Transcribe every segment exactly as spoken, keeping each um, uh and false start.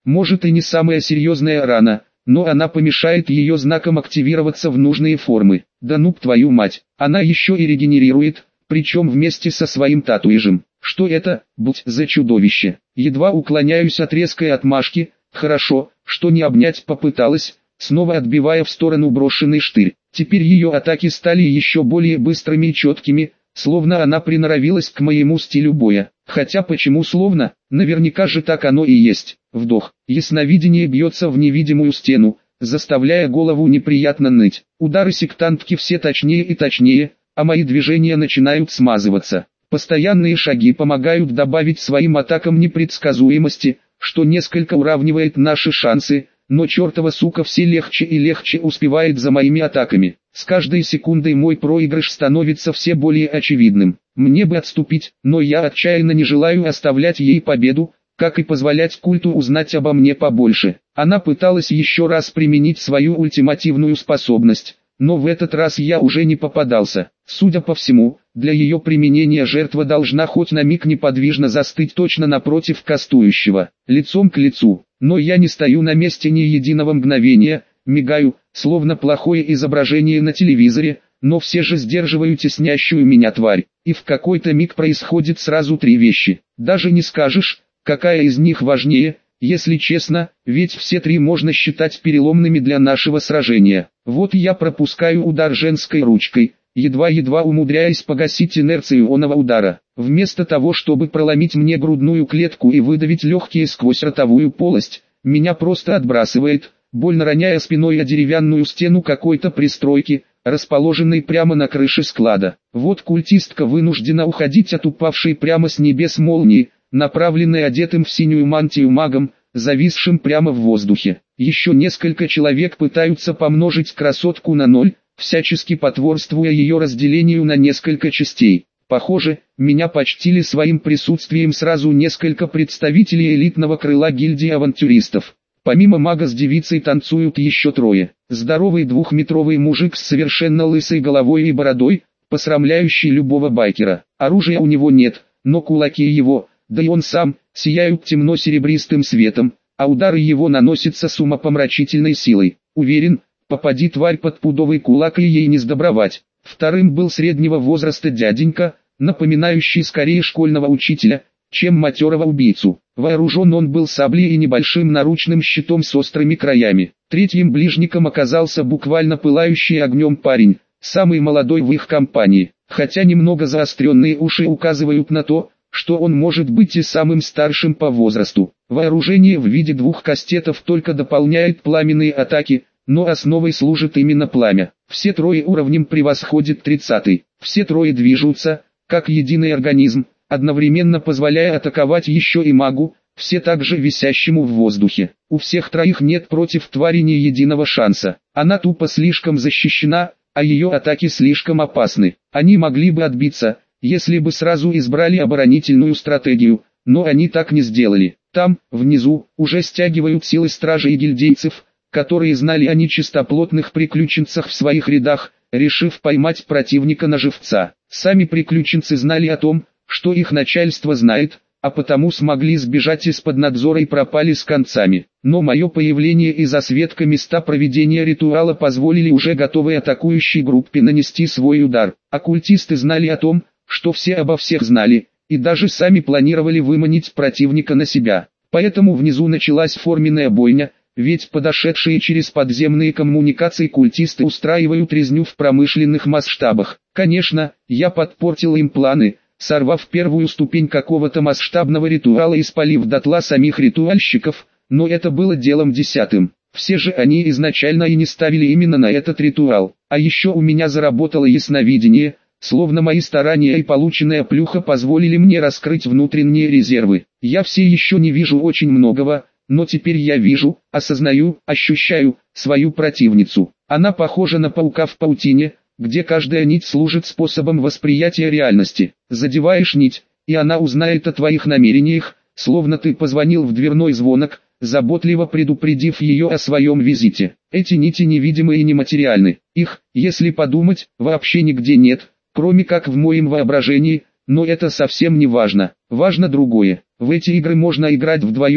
Может и не самая серьезная рана, но она помешает ее знаком активироваться в нужные формы. Да ну твою мать, она еще и регенерирует, причем вместе со своим татуижем. Что это, будь за чудовище? Едва уклоняюсь от резкой отмашки, хорошо, что не обнять попыталась, снова отбивая в сторону брошенный штырь. Теперь ее атаки стали еще более быстрыми и четкими, словно она приноровилась к моему стилю боя. Хотя почему словно, наверняка же так оно и есть. Вдох. Ясновидение бьется в невидимую стену, заставляя голову неприятно ныть. Удары сектантки все точнее и точнее, а мои движения начинают смазываться. Постоянные шаги помогают добавить своим атакам непредсказуемости, что несколько уравнивает наши шансы, но чертова сука все легче и легче успевает за моими атаками. С каждой секундой мой проигрыш становится все более очевидным. Мне бы отступить, но я отчаянно не желаю оставлять ей победу, как и позволять культу узнать обо мне побольше. Она пыталась еще раз применить свою ультимативную способность, но в этот раз я уже не попадался. Судя по всему, для ее применения жертва должна хоть на миг неподвижно застыть точно напротив кастующего, лицом к лицу. Но я не стою на месте ни единого мгновения, мигаю, словно плохое изображение на телевизоре, но все же сдерживаю теснящую меня тварь. И в какой-то миг происходит сразу три вещи. Даже не скажешь, какая из них важнее, если честно, ведь все три можно считать переломными для нашего сражения. Вот я пропускаю удар женской ручкой, едва-едва умудряясь погасить инерцию оного удара. Вместо того, чтобы проломить мне грудную клетку и выдавить легкие сквозь ротовую полость, меня просто отбрасывает, больно роняя спиной о деревянную стену какой-то пристройки, расположенной прямо на крыше склада. Вот культистка вынуждена уходить от упавшей прямо с небес молнии, направленной одетым в синюю мантию магом, зависшим прямо в воздухе. Еще несколько человек пытаются помножить красотку на ноль, всячески потворствуя ее разделению на несколько частей. Похоже, меня почтили своим присутствием сразу несколько представителей элитного крыла гильдии авантюристов. Помимо мага с девицей танцуют еще трое. Здоровый двухметровый мужик с совершенно лысой головой и бородой, посрамляющий любого байкера. Оружия у него нет, но кулаки его, да и он сам, сияют темно-серебристым светом, а удары его наносятся с умопомрачительной силой. Уверен, попади тварь под пудовый кулак и ей не сдобровать. Вторым был среднего возраста дяденька, напоминающий скорее школьного учителя, чем матерого убийцу. Вооружен он был саблей и небольшим наручным щитом с острыми краями. Третьим ближником оказался буквально пылающий огнем парень, самый молодой в их компании, хотя немного заостренные уши указывают на то, что он может быть и самым старшим по возрасту. Вооружение в виде двух кастетов только дополняет пламенные атаки, но основой служит именно пламя. Все трое уровнем превосходят тридцатый. Все трое движутся, как единый организм, одновременно позволяя атаковать еще и магу, все также висящему в воздухе. У всех троих нет против твари ни единого шанса. Она тупо слишком защищена, а ее атаки слишком опасны. Они могли бы отбиться, если бы сразу избрали оборонительную стратегию, но они так не сделали. Там, внизу, уже стягивают силы стражей и гильдейцев, которые знали о нечистоплотных приключенцах в своих рядах, решив поймать противника на живца. Сами приключенцы знали о том, что их начальство знает, а потому смогли сбежать из-под надзора и пропали с концами. Но мое появление и засветка места проведения ритуала позволили уже готовой атакующей группе нанести свой удар. Оккультисты знали о том, что все обо всех знали, и даже сами планировали выманить противника на себя. Поэтому внизу началась форменная бойня, ведь подошедшие через подземные коммуникации культисты устраивают резню в промышленных масштабах. Конечно, я подпортил им планы, сорвав первую ступень какого-то масштабного ритуала и спалив дотла самих ритуальщиков, но это было делом десятым. Все же они изначально и не ставили именно на этот ритуал. А еще у меня заработало ясновидение, словно мои старания и полученная плюха позволили мне раскрыть внутренние резервы. Я все еще не вижу очень многого, но теперь я вижу, осознаю, ощущаю свою противницу. Она похожа на паука в паутине, где каждая нить служит способом восприятия реальности. Задеваешь нить, и она узнает о твоих намерениях, словно ты позвонил в дверной звонок, заботливо предупредив ее о своем визите. Эти нити невидимы и нематериальны. Их, если подумать, вообще нигде нет, кроме как в моем воображении, но это совсем не важно. Важно другое. В эти игры можно играть вдвоем,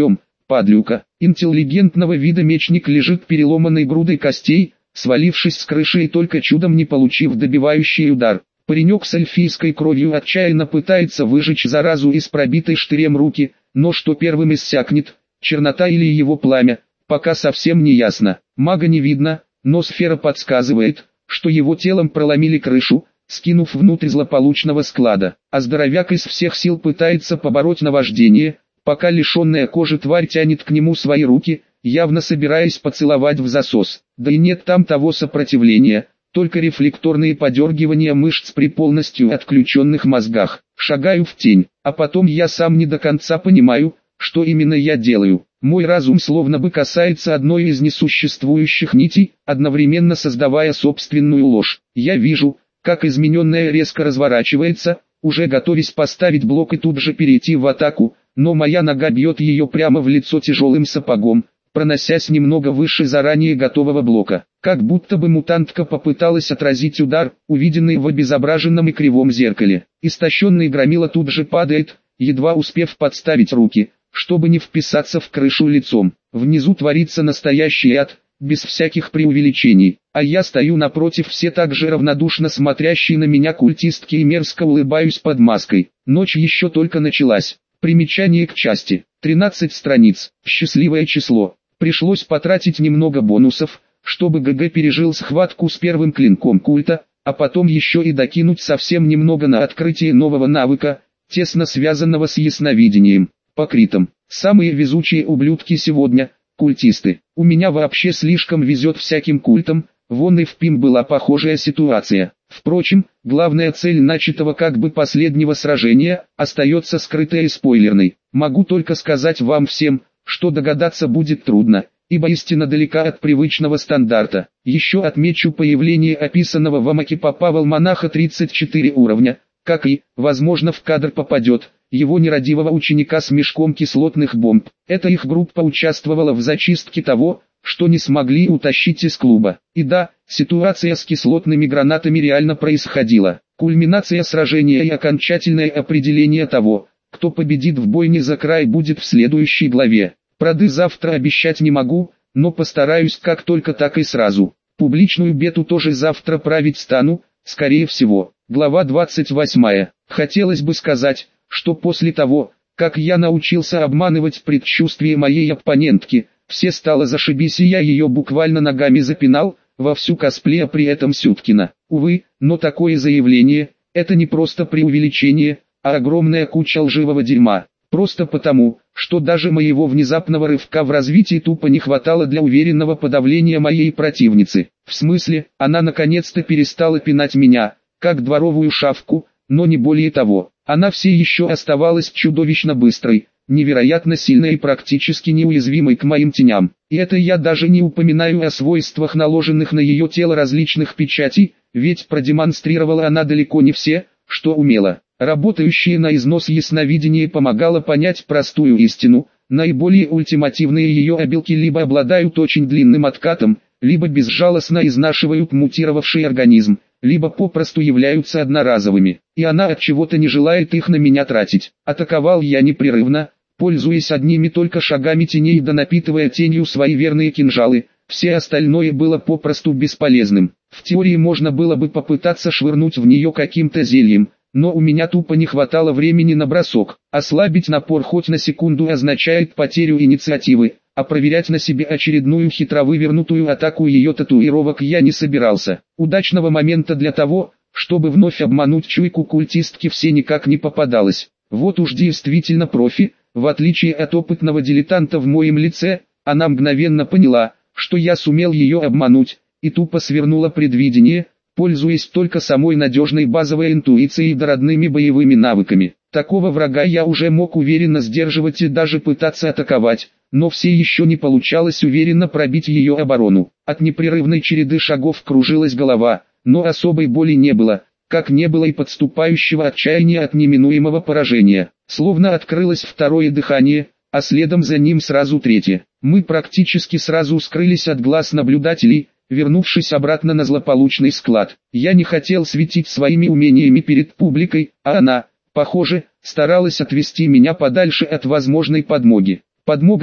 Подлюка, интеллигентного вида мечник лежит переломанной грудой костей, свалившись с крыши и только чудом не получив добивающий удар. Паренек с эльфийской кровью отчаянно пытается выжечь заразу из пробитой штырем руки, но что первым иссякнет, чернота или его пламя, пока совсем не ясно. Мага не видно, но сфера подсказывает, что его телом проломили крышу, скинув внутрь злополучного склада. А здоровяк из всех сил пытается побороть наваждение, пока лишенная кожи тварь тянет к нему свои руки, явно собираясь поцеловать в засос. Да и нет там того сопротивления, только рефлекторные подергивания мышц при полностью отключенных мозгах. Шагаю в тень, а потом я сам не до конца понимаю, что именно я делаю. Мой разум словно бы касается одной из несуществующих нитей, одновременно создавая собственную ложь. Я вижу, как измененная резко разворачивается, уже готовясь поставить блок и тут же перейти в атаку, но моя нога бьет ее прямо в лицо тяжелым сапогом, проносясь немного выше заранее готового блока. Как будто бы мутантка попыталась отразить удар, увиденный в обезображенном и кривом зеркале. Истощенный громила тут же падает, едва успев подставить руки, чтобы не вписаться в крышу лицом. Внизу творится настоящий ад, без всяких преувеличений, а я стою напротив все так же равнодушно смотрящие на меня культистки и мерзко улыбаюсь под маской. Ночь еще только началась. Примечание к части. тринадцать страниц. Счастливое число. Пришлось потратить немного бонусов, чтобы ГГ пережил схватку с первым клинком культа, а потом еще и докинуть совсем немного на открытие нового навыка, тесно связанного с ясновидением. По критам. Самые везучие ублюдки сегодня – культисты. У меня вообще слишком везет всяким культам, вон и в ПИМ была похожая ситуация. Впрочем, главная цель начатого как бы последнего сражения остается скрытой и спойлерной. Могу только сказать вам всем, что догадаться будет трудно, ибо истина далека от привычного стандарта. Еще отмечу появление описанного в Амаке-Папа Волмонаха тридцать четыре уровня, как и, возможно, в кадр попадет, его нерадивого ученика с мешком кислотных бомб. Эта их группа участвовала в зачистке того, что не смогли утащить из клуба. И да, ситуация с кислотными гранатами реально происходила. Кульминация сражения и окончательное определение того, кто победит в бойне за край, будет в следующей главе. Проды завтра обещать не могу, но постараюсь как только так и сразу. Публичную бету тоже завтра править стану, скорее всего. Глава двадцать восьмая. Хотелось бы сказать, что после того, как я научился обманывать предчувствие моей оппонентки, все стало зашибись и я ее буквально ногами запинал, вовсю косплея при этом Сюткина. Увы, но такое заявление – это не просто преувеличение, а огромная куча лживого дерьма. Просто потому, что даже моего внезапного рывка в развитии тупо не хватало для уверенного подавления моей противницы. В смысле, она наконец-то перестала пинать меня, как дворовую шавку, но не более того. Она все еще оставалась чудовищно быстрой, невероятно сильной и практически неуязвимой к моим теням. И это я даже не упоминаю о свойствах наложенных на ее тело различных печатей, ведь продемонстрировала она далеко не все, что умела. Работающее на износ ясновидение помогало понять простую истину: наиболее ультимативные ее обилки либо обладают очень длинным откатом, либо безжалостно изнашивают мутировавший организм, либо попросту являются одноразовыми, и она от чего-то не желает их на меня тратить. Атаковал я непрерывно, пользуясь одними только шагами теней да напитывая тенью свои верные кинжалы, все остальное было попросту бесполезным. В теории можно было бы попытаться швырнуть в нее каким-то зельем, но у меня тупо не хватало времени на бросок. Ослабить напор хоть на секунду означает потерю инициативы, а проверять на себе очередную хитро вывернутую атаку ее татуировок я не собирался. Удачного момента для того, чтобы вновь обмануть чуйку культистки, все никак не попадалось. Вот уж действительно профи, в отличие от опытного дилетанта в моем лице, она мгновенно поняла, что я сумел ее обмануть, и тупо свернула предвидение, пользуясь только самой надежной базовой интуицией да родными боевыми навыками. Такого врага я уже мог уверенно сдерживать и даже пытаться атаковать, но все еще не получалось уверенно пробить ее оборону. От непрерывной череды шагов кружилась голова, но особой боли не было, как не было и подступающего отчаяния от неминуемого поражения. Словно открылось второе дыхание, а следом за ним сразу третье. Мы практически сразу скрылись от глаз наблюдателей, вернувшись обратно на злополучный склад. Я не хотел светить своими умениями перед публикой, а она, похоже, старалась отвести меня подальше от возможной подмоги. Подмога та,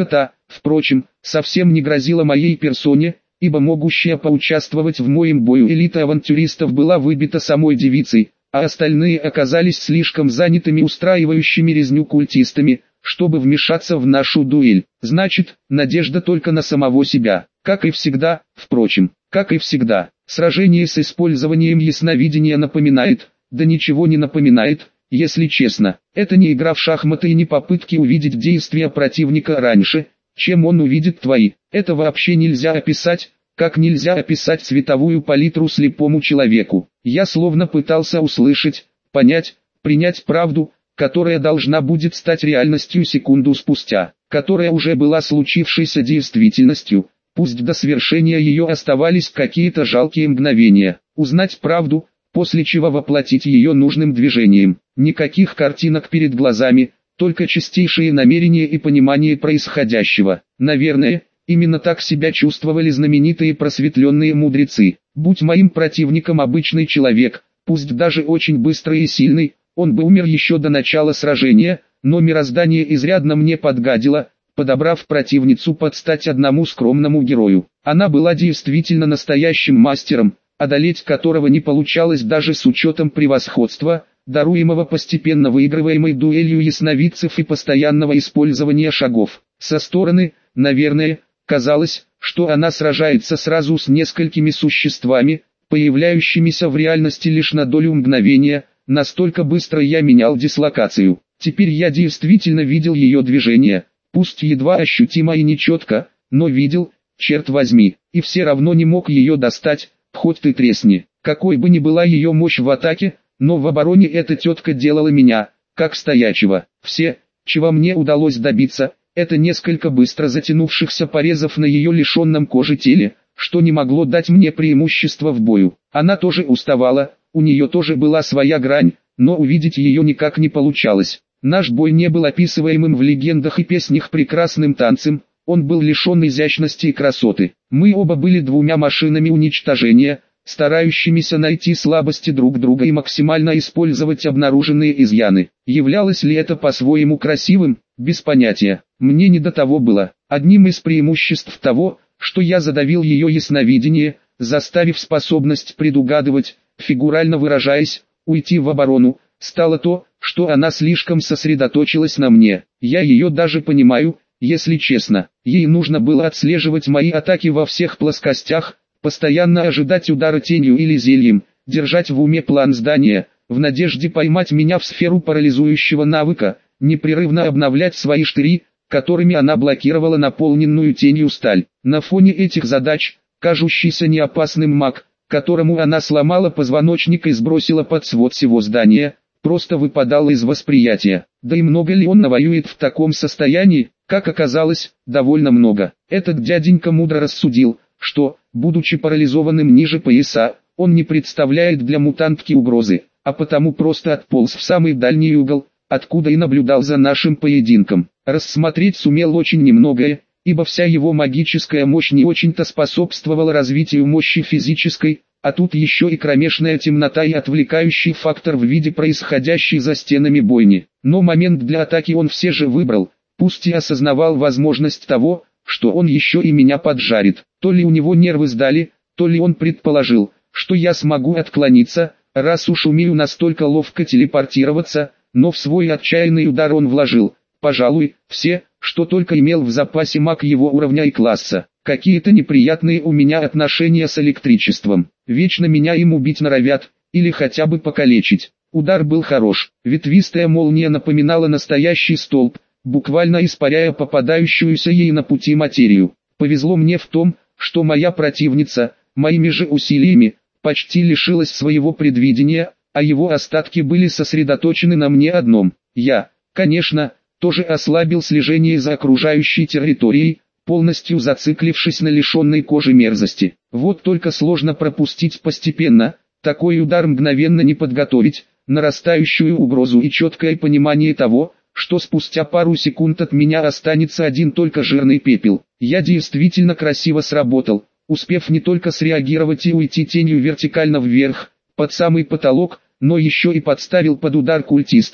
впрочем, совсем не грозила моей персоне, ибо могущая поучаствовать в моем бою элита авантюристов была выбита самой девицей, а остальные оказались слишком занятыми устраивающими резню культистами, чтобы вмешаться в нашу дуэль. Значит, надежда только на самого себя. Как и всегда, впрочем, как и всегда, сражение с использованием ясновидения напоминает, да ничего не напоминает, если честно. Это не игра в шахматы и не попытки увидеть действия противника раньше, чем он увидит твои. Это вообще нельзя описать, как нельзя описать цветовую палитру слепому человеку. Я словно пытался услышать, понять, принять правду, которая должна будет стать реальностью секунду спустя, которая уже была случившейся действительностью, пусть до свершения ее оставались какие-то жалкие мгновения. Узнать правду, после чего воплотить ее нужным движением. Никаких картинок перед глазами, только чистейшие намерения и понимание происходящего. Наверное, именно так себя чувствовали знаменитые просветленные мудрецы. Будь моим противником обычный человек, пусть даже очень быстрый и сильный, он бы умер еще до начала сражения, но мироздание изрядно мне подгадило, подобрав противницу под стать одному скромному герою. Она была действительно настоящим мастером, одолеть которого не получалось даже с учетом превосходства, даруемого постепенно выигрываемой дуэлью ясновидцев и постоянного использования шагов. Со стороны, наверное, казалось, что она сражается сразу с несколькими существами, появляющимися в реальности лишь на долю мгновения, настолько быстро я менял дислокацию. Теперь я действительно видел ее движение, пусть едва ощутимо и нечетко, но видел, черт возьми, и все равно не мог ее достать, хоть ты тресни. Какой бы ни была ее мощь в атаке, но в обороне эта тетка делала меня, как стоячего. Все, чего мне удалось добиться, это несколько быстро затянувшихся порезов на ее лишенном кожи теле, что не могло дать мне преимущество в бою. Она тоже уставала, у нее тоже была своя грань, но увидеть ее никак не получалось. Наш бой не был описываемым в легендах и песнях прекрасным танцем, он был лишен изящности и красоты. Мы оба были двумя машинами уничтожения, старающимися найти слабости друг друга и максимально использовать обнаруженные изъяны. Являлось ли это по-своему красивым? Без понятия. Мне не до того было. Одним из преимуществ того, что я задавил ее ясновидение, заставив способность предугадывать, фигурально выражаясь, уйти в оборону, стало то, что она слишком сосредоточилась на мне. Я ее даже понимаю, если честно. Ей нужно было отслеживать мои атаки во всех плоскостях, постоянно ожидать удара тенью или зельем, держать в уме план здания, в надежде поймать меня в сферу парализующего навыка, непрерывно обновлять свои штыри, которыми она блокировала наполненную тенью сталь. На фоне этих задач, кажущийся неопасным маг, которому она сломала позвоночник и сбросила под свод всего здания, просто выпадал из восприятия. Да и много ли он навоюет в таком состоянии? Как оказалось, довольно много. Этот дяденька мудро рассудил, что, будучи парализованным ниже пояса, он не представляет для мутантки угрозы, а потому просто отполз в самый дальний угол, откуда и наблюдал за нашим поединком. Рассмотреть сумел очень немногое, ибо вся его магическая мощь не очень-то способствовала развитию мощи физической, а тут еще и кромешная темнота и отвлекающий фактор в виде происходящей за стенами бойни. Но момент для атаки он все же выбрал, пусть и осознавал возможность того, что он еще и меня поджарит. То ли у него нервы сдали, то ли он предположил, что я смогу отклониться, раз уж умею настолько ловко телепортироваться, но в свой отчаянный удар он вложил, пожалуй, все, что только имел в запасе маг его уровня и класса. Какие-то неприятные у меня отношения с электричеством. Вечно меня им убить норовят, или хотя бы покалечить. Удар был хорош. Ветвистая молния напоминала настоящий столб, буквально испаряя попадающуюся ей на пути материю. Повезло мне в том, что моя противница, моими же усилиями, почти лишилась своего предвидения, а его остатки были сосредоточены на мне одном. Я, конечно, тоже ослабил слежение за окружающей территорией, полностью зациклившись на лишенной кожи мерзости. Вот только сложно пропустить постепенно, такой удар мгновенно не подготовить, нарастающую угрозу и четкое понимание того, что спустя пару секунд от меня останется один только жирный пепел. Я действительно красиво сработал, успев не только среагировать и уйти тенью вертикально вверх, под самый потолок, но еще и подставил под удар культистку,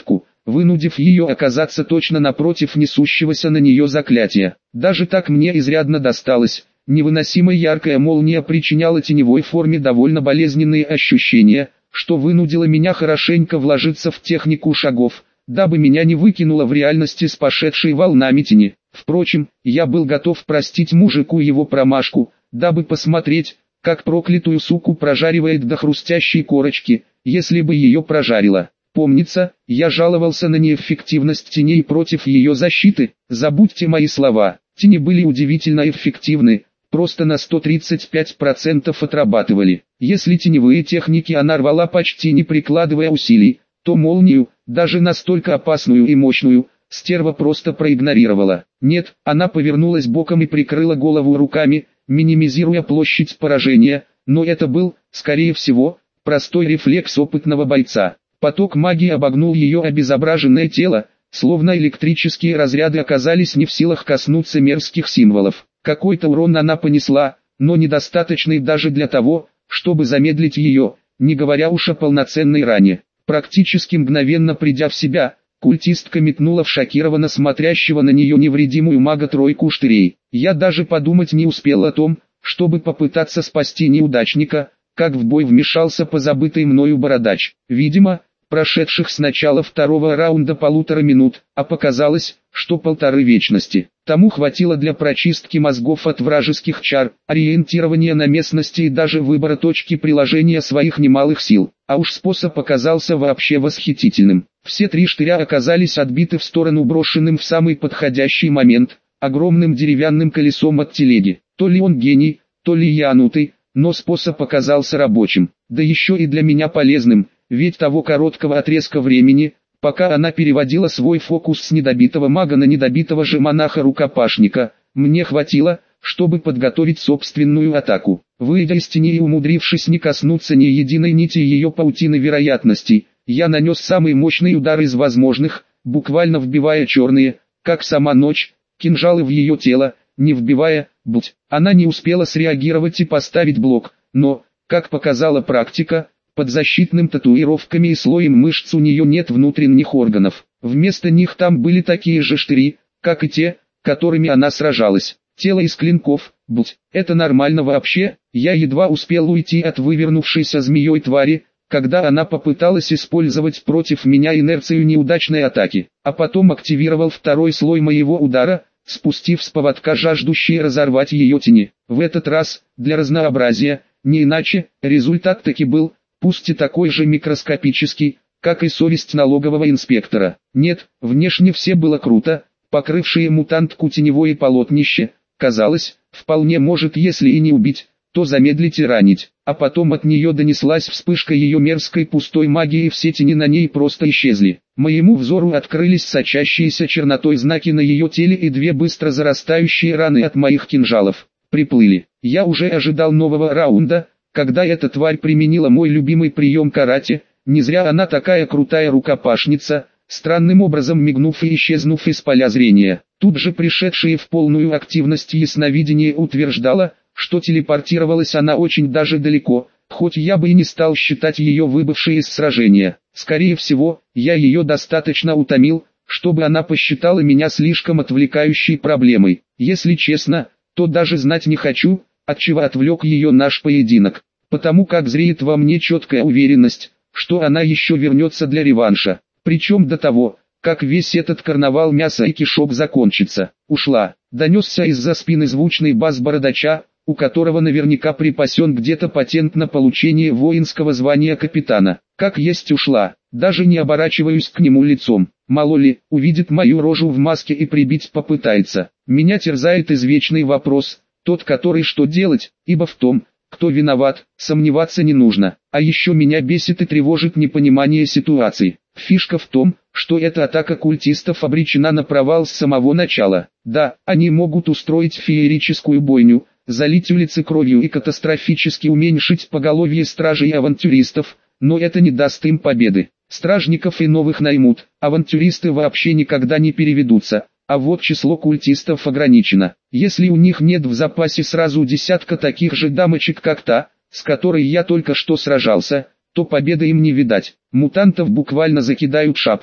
вынудив ее оказаться точно напротив несущегося на нее заклятия. Даже так мне изрядно досталось. Невыносимо яркая молния причиняла теневой форме довольно болезненные ощущения, что вынудило меня хорошенько вложиться в технику шагов, дабы меня не выкинуло в реальности с пошедшей волнами тени. Впрочем, я был готов простить мужику его промашку, дабы посмотреть, как проклятую суку прожаривает до хрустящей корочки, если бы ее прожарило. Помнится, я жаловался на неэффективность теней против ее защиты. Забудьте мои слова, тени были удивительно эффективны, просто на сто тридцать пять процентов отрабатывали. Если теневые техники она рвала почти не прикладывая усилий, то молнию, даже настолько опасную и мощную, стерва просто проигнорировала. Нет, она повернулась боком и прикрыла голову руками, минимизируя площадь поражения, но это был, скорее всего, простой рефлекс опытного бойца. Поток магии обогнул ее обезображенное тело, словно электрические разряды оказались не в силах коснуться мерзких символов. Какой-то урон она понесла, но недостаточный даже для того, чтобы замедлить ее, не говоря уж о полноценной ране. Практически мгновенно придя в себя, культистка метнула в шокированно смотрящего на нее невредимую мага тройку штырей. Я даже подумать не успел о том, чтобы попытаться спасти неудачника, как в бой вмешался позабытый мною бородач. Видимо, прошедших с начала второго раунда полутора минут, а показалось, что полторы вечности. Тому хватило для прочистки мозгов от вражеских чар, ориентирования на местности и даже выбора точки приложения своих немалых сил. А уж способ оказался вообще восхитительным. Все три штыря оказались отбиты в сторону брошенным в самый подходящий момент, огромным деревянным колесом от телеги. То ли он гений, то ли я анутый, но способ оказался рабочим. Да еще и для меня полезным, ведь того короткого отрезка времени, пока она переводила свой фокус с недобитого мага на недобитого же монаха-рукопашника, мне хватило, чтобы подготовить собственную атаку. Выйдя из тени и умудрившись не коснуться ни единой нити ее паутины вероятностей, я нанес самый мощный удар из возможных, буквально вбивая черные, как сама ночь, кинжалы в ее тело, не вбивая, будь. Она не успела среагировать и поставить блок, но, как показала практика, под защитным татуировками и слоем мышц у нее нет внутренних органов. Вместо них там были такие же штыри, как и те, которыми она сражалась. Тело из клинков, будь. Это нормально вообще? Я едва успел уйти от вывернувшейся змеей твари, когда она попыталась использовать против меня инерцию неудачной атаки, а потом активировал второй слой моего удара, спустив с поводка жаждущие разорвать ее тени. В этот раз, для разнообразия, не иначе, результат таки был, пусть и такой же микроскопический, как и совесть налогового инспектора. Нет, внешне все было круто, покрывшее мутантку теневое полотнище, казалось, вполне может если и не убить, то замедлить и ранить. А потом от нее донеслась вспышка ее мерзкой пустой магии и все тени на ней просто исчезли. Моему взору открылись сочащиеся чернотой знаки на ее теле и две быстро зарастающие раны от моих кинжалов. Приплыли. Я уже ожидал нового раунда, когда эта тварь применила мой любимый прием карате. Не зря она такая крутая рукопашница, странным образом мигнув и исчезнув из поля зрения. Тут же пришедшие в полную активность ясновидение утверждало, что телепортировалась она очень даже далеко, хоть я бы и не стал считать ее выбывшей из сражения. Скорее всего, я ее достаточно утомил, чтобы она посчитала меня слишком отвлекающей проблемой. Если честно, то даже знать не хочу, от чего отвлек ее наш поединок, потому как зреет во мне четкая уверенность, что она еще вернется для реванша, причем до того, как весь этот карнавал мяса и кишок закончится. Ушла, донесся из-за спины звучный бас бородача, у которого наверняка припасен где-то патент на получение воинского звания капитана. Как есть ушла, даже не оборачиваюсь к нему лицом. Мало ли, увидит мою рожу в маске и прибить попытается. Меня терзает извечный вопрос, тот который что делать, ибо в том, кто виноват, сомневаться не нужно. А еще меня бесит и тревожит непонимание ситуации. Фишка в том, что эта атака культистов обречена на провал с самого начала. Да, они могут устроить феерическую бойню, залить улицы кровью и катастрофически уменьшить поголовье стражей и авантюристов, но это не даст им победы. Стражников и новых наймут, авантюристы вообще никогда не переведутся, а вот число культистов ограничено. Если у них нет в запасе сразу десятка таких же дамочек как та, с которой я только что сражался, то победы им не видать. Мутантов буквально закидают шапками.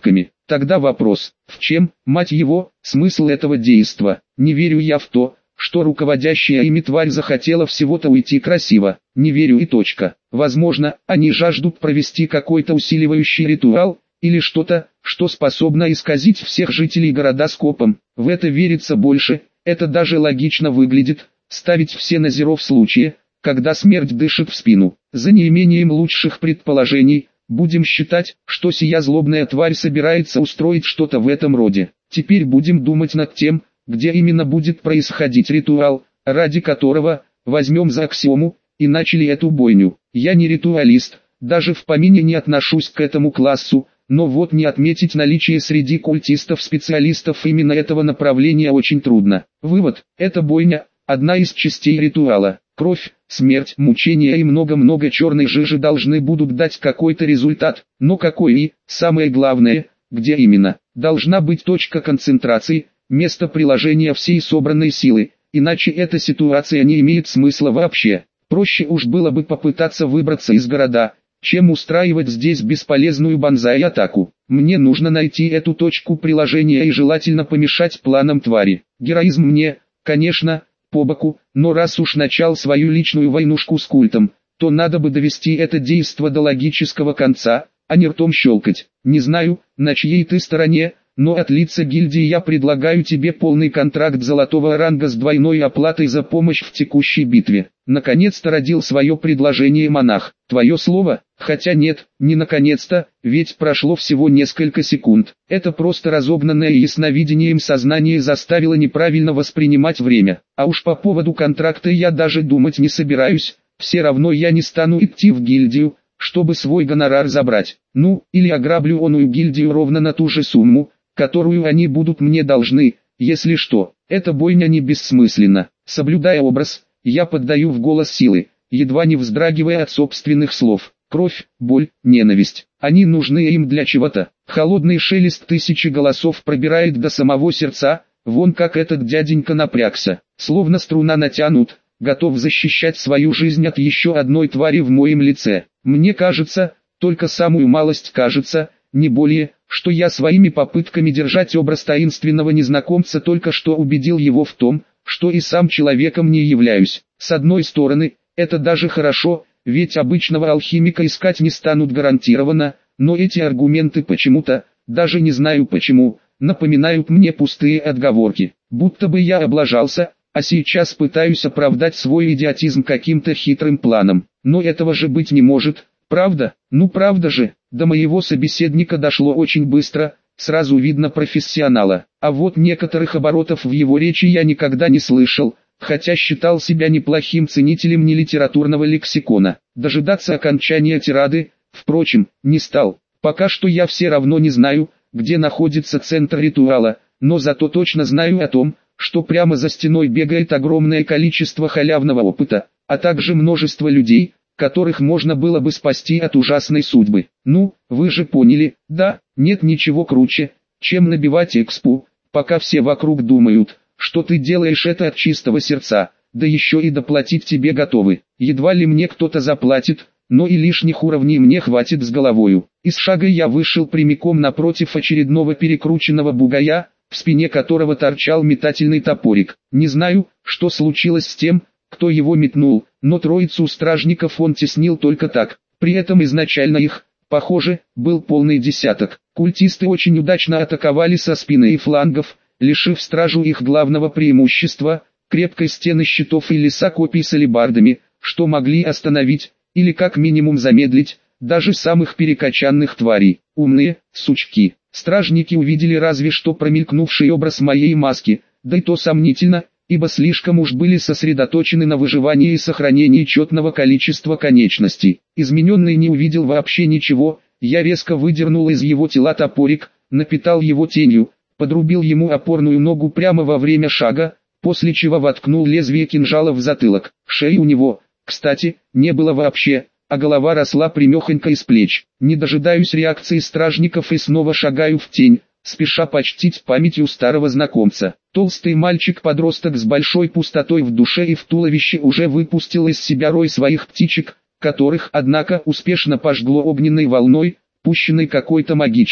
Тогда вопрос, в чем, мать его, смысл этого действа? Не верю я в то, что руководящая ими тварь захотела всего-то уйти красиво. Не верю и точка. Возможно, они жаждут провести какой-то усиливающий ритуал, или что-то, что способно исказить всех жителей города скопом. В это верится больше, это даже логично выглядит, ставить все на зеро в случае, когда смерть дышит в спину. За неимением лучших предположений, будем считать, что сия злобная тварь собирается устроить что-то в этом роде. Теперь будем думать над тем, где именно будет происходить ритуал, ради которого, возьмем за аксиому, и начали эту бойню. Я не ритуалист, даже в помине не отношусь к этому классу, но вот не отметить наличие среди культистов-специалистов именно этого направления очень трудно. Вывод: эта бойня – одна из частей ритуала. Кровь, смерть, мучения и много-много черной жижи должны будут дать какой-то результат, но какой и, самое главное, где именно, должна быть точка концентрации, место приложения всей собранной силы, иначе эта ситуация не имеет смысла вообще. Проще уж было бы попытаться выбраться из города, чем устраивать здесь бесполезную банзай-атаку. Мне нужно найти эту точку приложения и желательно помешать планам твари. Героизм мне, конечно, по боку, но раз уж начал свою личную войнушку с культом, то надо бы довести это действо до логического конца, а не ртом щелкать. Не знаю, на чьей ты стороне, но от лица гильдии я предлагаю тебе полный контракт золотого ранга с двойной оплатой за помощь в текущей битве. Наконец-то родил свое предложение монах. Твое слово? Хотя нет, не наконец-то, ведь прошло всего несколько секунд. Это просто разогнанное ясновидением сознание заставило неправильно воспринимать время. А уж по поводу контракта я даже думать не собираюсь, все равно я не стану идти в гильдию, чтобы свой гонорар забрать. Ну, или ограблю оную гильдию ровно на ту же сумму, которую они будут мне должны, если что. Эта бойня не бессмысленна. Соблюдая образ, я поддаю в голос силы, едва не вздрагивая от собственных слов. Кровь, боль, ненависть. Они нужны им для чего-то. Холодный шелест тысячи голосов пробирает до самого сердца, вон как этот дяденька напрягся. Словно струна натянут, готов защищать свою жизнь от еще одной твари в моем лице. Мне кажется, только самую малость кажется, не более, что я своими попытками держать образ таинственного незнакомца только что убедил его в том, что и сам человеком не являюсь. С одной стороны, это даже хорошо, ведь обычного алхимика искать не станут гарантированно, но эти аргументы почему-то, даже не знаю почему, напоминают мне пустые отговорки, будто бы я облажался, а сейчас пытаюсь оправдать свой идиотизм каким-то хитрым планом. Но этого же быть не может, правда? Ну правда же, до моего собеседника дошло очень быстро, сразу видно профессионала. А вот некоторых оборотов в его речи я никогда не слышал, хотя считал себя неплохим ценителем нелитературного лексикона. Дожидаться окончания тирады, впрочем, не стал. Пока что я все равно не знаю, где находится центр ритуала, но зато точно знаю о том, что прямо за стеной бегает огромное количество халявного опыта, а также множество людей, которых можно было бы спасти от ужасной судьбы. Ну, вы же поняли, да, нет ничего круче, чем набивать экспу, пока все вокруг думают, что ты делаешь это от чистого сердца, да еще и доплатить тебе готовы. Едва ли мне кто-то заплатит, но и лишних уровней мне хватит с головою. Из шага я вышел прямиком напротив очередного перекрученного бугая, в спине которого торчал метательный топорик. Не знаю, что случилось с тем, кто его метнул, но троицу стражников он теснил только так. При этом изначально их, похоже, был полный десяток. Культисты очень удачно атаковали со спины и флангов, лишив стражу их главного преимущества, крепкой стены щитов и леса копий с алебардами, что могли остановить, или как минимум замедлить, даже самых перекачанных тварей. Умные, сучки. Стражники увидели разве что промелькнувший образ моей маски, да и то сомнительно, ибо слишком уж были сосредоточены на выживании и сохранении четного количества конечностей. Измененный не увидел вообще ничего, я резко выдернул из его тела топорик, напитал его тенью, подрубил ему опорную ногу прямо во время шага, после чего воткнул лезвие кинжала в затылок. Шеи у него, кстати, не было вообще, а голова росла прямехонько из плеч. Не дожидаюсь реакции стражников и снова шагаю в тень, спеша почтить памятью старого знакомца. Толстый мальчик-подросток с большой пустотой в душе и в туловище уже выпустил из себя рой своих птичек, которых, однако, успешно пожгло огненной волной, пущенной какой-то магичкой.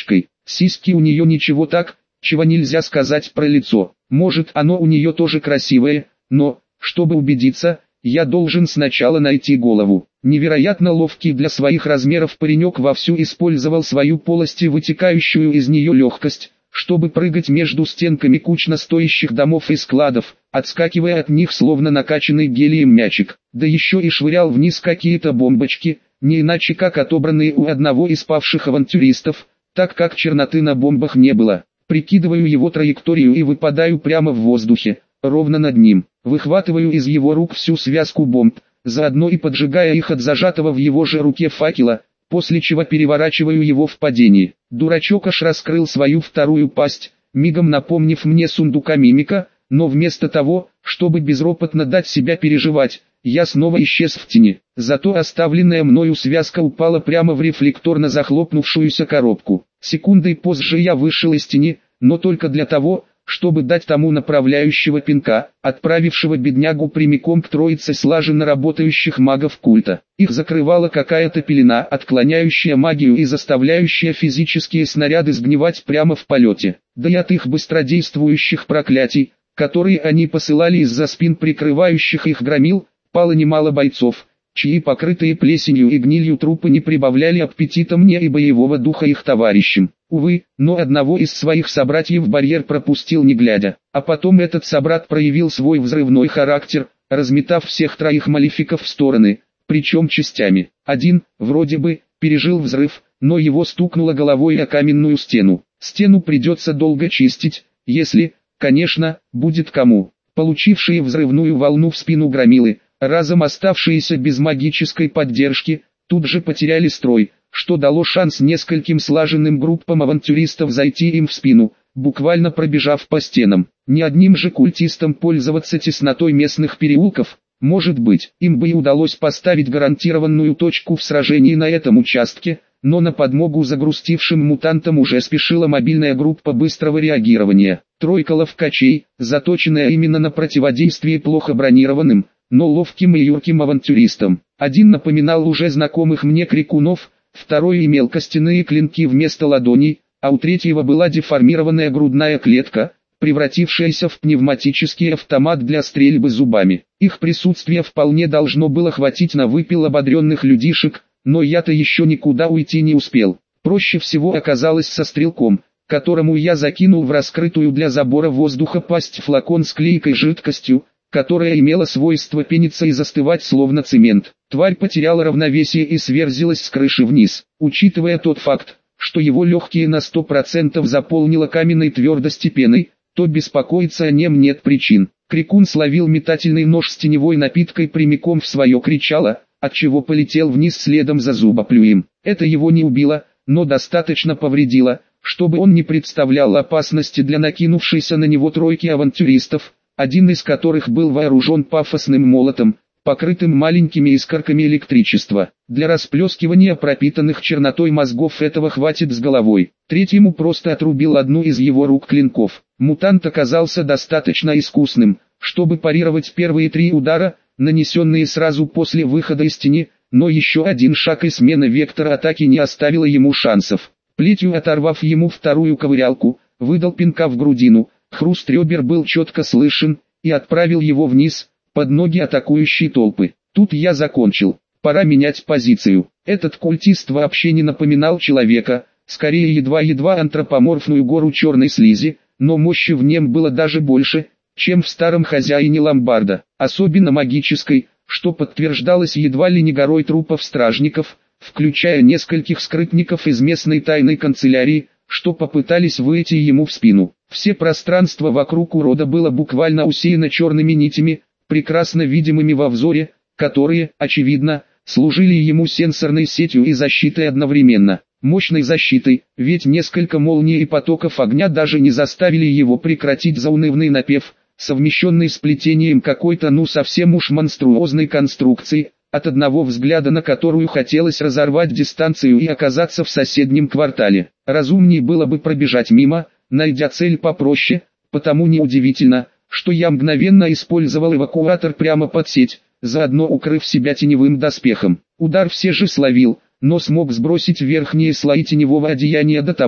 Сиськи у нее ничего так, чего нельзя сказать про лицо. Может, оно у нее тоже красивое, но, чтобы убедиться, я должен сначала найти голову. Невероятно ловкий для своих размеров паренек вовсю использовал свою полость и вытекающую из нее легкость, чтобы прыгать между стенками кучно стоящих домов и складов, отскакивая от них словно накачанный гелием мячик. Да еще и швырял вниз какие-то бомбочки, не иначе как отобранные у одного из павших авантюристов, так как черноты на бомбах не было. Прикидываю его траекторию и выпадаю прямо в воздухе, ровно над ним. Выхватываю из его рук всю связку бомб, заодно и поджигая их от зажатого в его же руке факела, после чего переворачиваю его в падении. Дурачок аж раскрыл свою вторую пасть, мигом напомнив мне сундука Мимика, но вместо того, чтобы безропотно дать себя переживать, я снова исчез в тени. Зато оставленная мною связка упала прямо в рефлекторно захлопнувшуюся коробку. Секундой позже я вышел из тени, но только для того, чтобы дать тому направляющего пинка, отправившего беднягу прямиком к троице слаженно работающих магов культа. Их закрывала какая-то пелена, отклоняющая магию и заставляющая физические снаряды сгнивать прямо в полете. Да и от их быстродействующих проклятий, которые они посылали из-за спин прикрывающих их громил, пало немало бойцов, чьи покрытые плесенью и гнилью трупы не прибавляли аппетита мне и боевого духа их товарищам. Увы, но одного из своих собратьев барьер пропустил не глядя, а потом этот собрат проявил свой взрывной характер, разметав всех троих малефиков в стороны, причем частями. Один, вроде бы, пережил взрыв, но его стукнуло головой о каменную стену. Стену придется долго чистить, если, конечно, будет кому. Получившие взрывную волну в спину громилы, разом оставшиеся без магической поддержки, тут же потеряли строй, что дало шанс нескольким слаженным группам авантюристов зайти им в спину, буквально пробежав по стенам. Ни одним же культистам пользоваться теснотой местных переулков, может быть, им бы и удалось поставить гарантированную точку в сражении на этом участке, но на подмогу загрустившим мутантам уже спешила мобильная группа быстрого реагирования. Тройка ловкачей, заточенная именно на противодействие плохо бронированным, но ловким и юрким авантюристам. Один напоминал уже знакомых мне крикунов, второй имел костяные клинки вместо ладоней, а у третьего была деформированная грудная клетка, превратившаяся в пневматический автомат для стрельбы зубами. Их присутствие вполне должно было хватить на выпил ободренных людишек, но я-то еще никуда уйти не успел. Проще всего оказалось со стрелком, которому я закинул в раскрытую для забора воздуха пасть флакон с клейкой жидкостью, которая имела свойство пениться и застывать словно цемент. Тварь потеряла равновесие и сверзилась с крыши вниз. Учитывая тот факт, что его легкие на сто процентов заполнило каменной твердости пеной, то беспокоиться о нем нет причин. Крикун словил метательный нож с теневой напиткой прямиком в свое кричало, отчего полетел вниз следом за зубоплюем. Это его не убило, но достаточно повредило, чтобы он не представлял опасности для накинувшейся на него тройки авантюристов, один из которых был вооружен пафосным молотом, покрытым маленькими искорками электричества. Для расплескивания пропитанных чернотой мозгов этого хватит с головой. Третьему просто отрубил одну из его рук клинков. Мутант оказался достаточно искусным, чтобы парировать первые три удара, нанесенные сразу после выхода из тени, но еще один шаг и смена вектора атаки не оставила ему шансов. Плетью оторвав ему вторую ковырялку, выдал пинка в грудину, хруст ребер был четко слышен, и отправил его вниз, под ноги атакующей толпы. Тут я закончил. Пора менять позицию. Этот культист вообще не напоминал человека, скорее едва-едва антропоморфную гору черной слизи, но мощи в нем было даже больше, чем в старом хозяине ломбарда, особенно магической, что подтверждалось едва ли не горой трупов стражников, включая нескольких скрытников из местной тайной канцелярии, что попытались выйти ему в спину. Все пространство вокруг урода было буквально усеяно черными нитями, прекрасно видимыми во взоре, которые, очевидно, служили ему сенсорной сетью и защитой одновременно. Мощной защитой, ведь несколько молний и потоков огня даже не заставили его прекратить заунывный напев, совмещенный с плетением какой-то ну совсем уж монструозной конструкции, от одного взгляда на которую хотелось разорвать дистанцию и оказаться в соседнем квартале. Разумнее было бы пробежать мимо, найдя цель попроще, потому неудивительно, что я мгновенно использовал эвакуатор прямо под сеть, заодно укрыв себя теневым доспехом. Удар все же словил, но смог сбросить верхние слои теневого одеяния до того,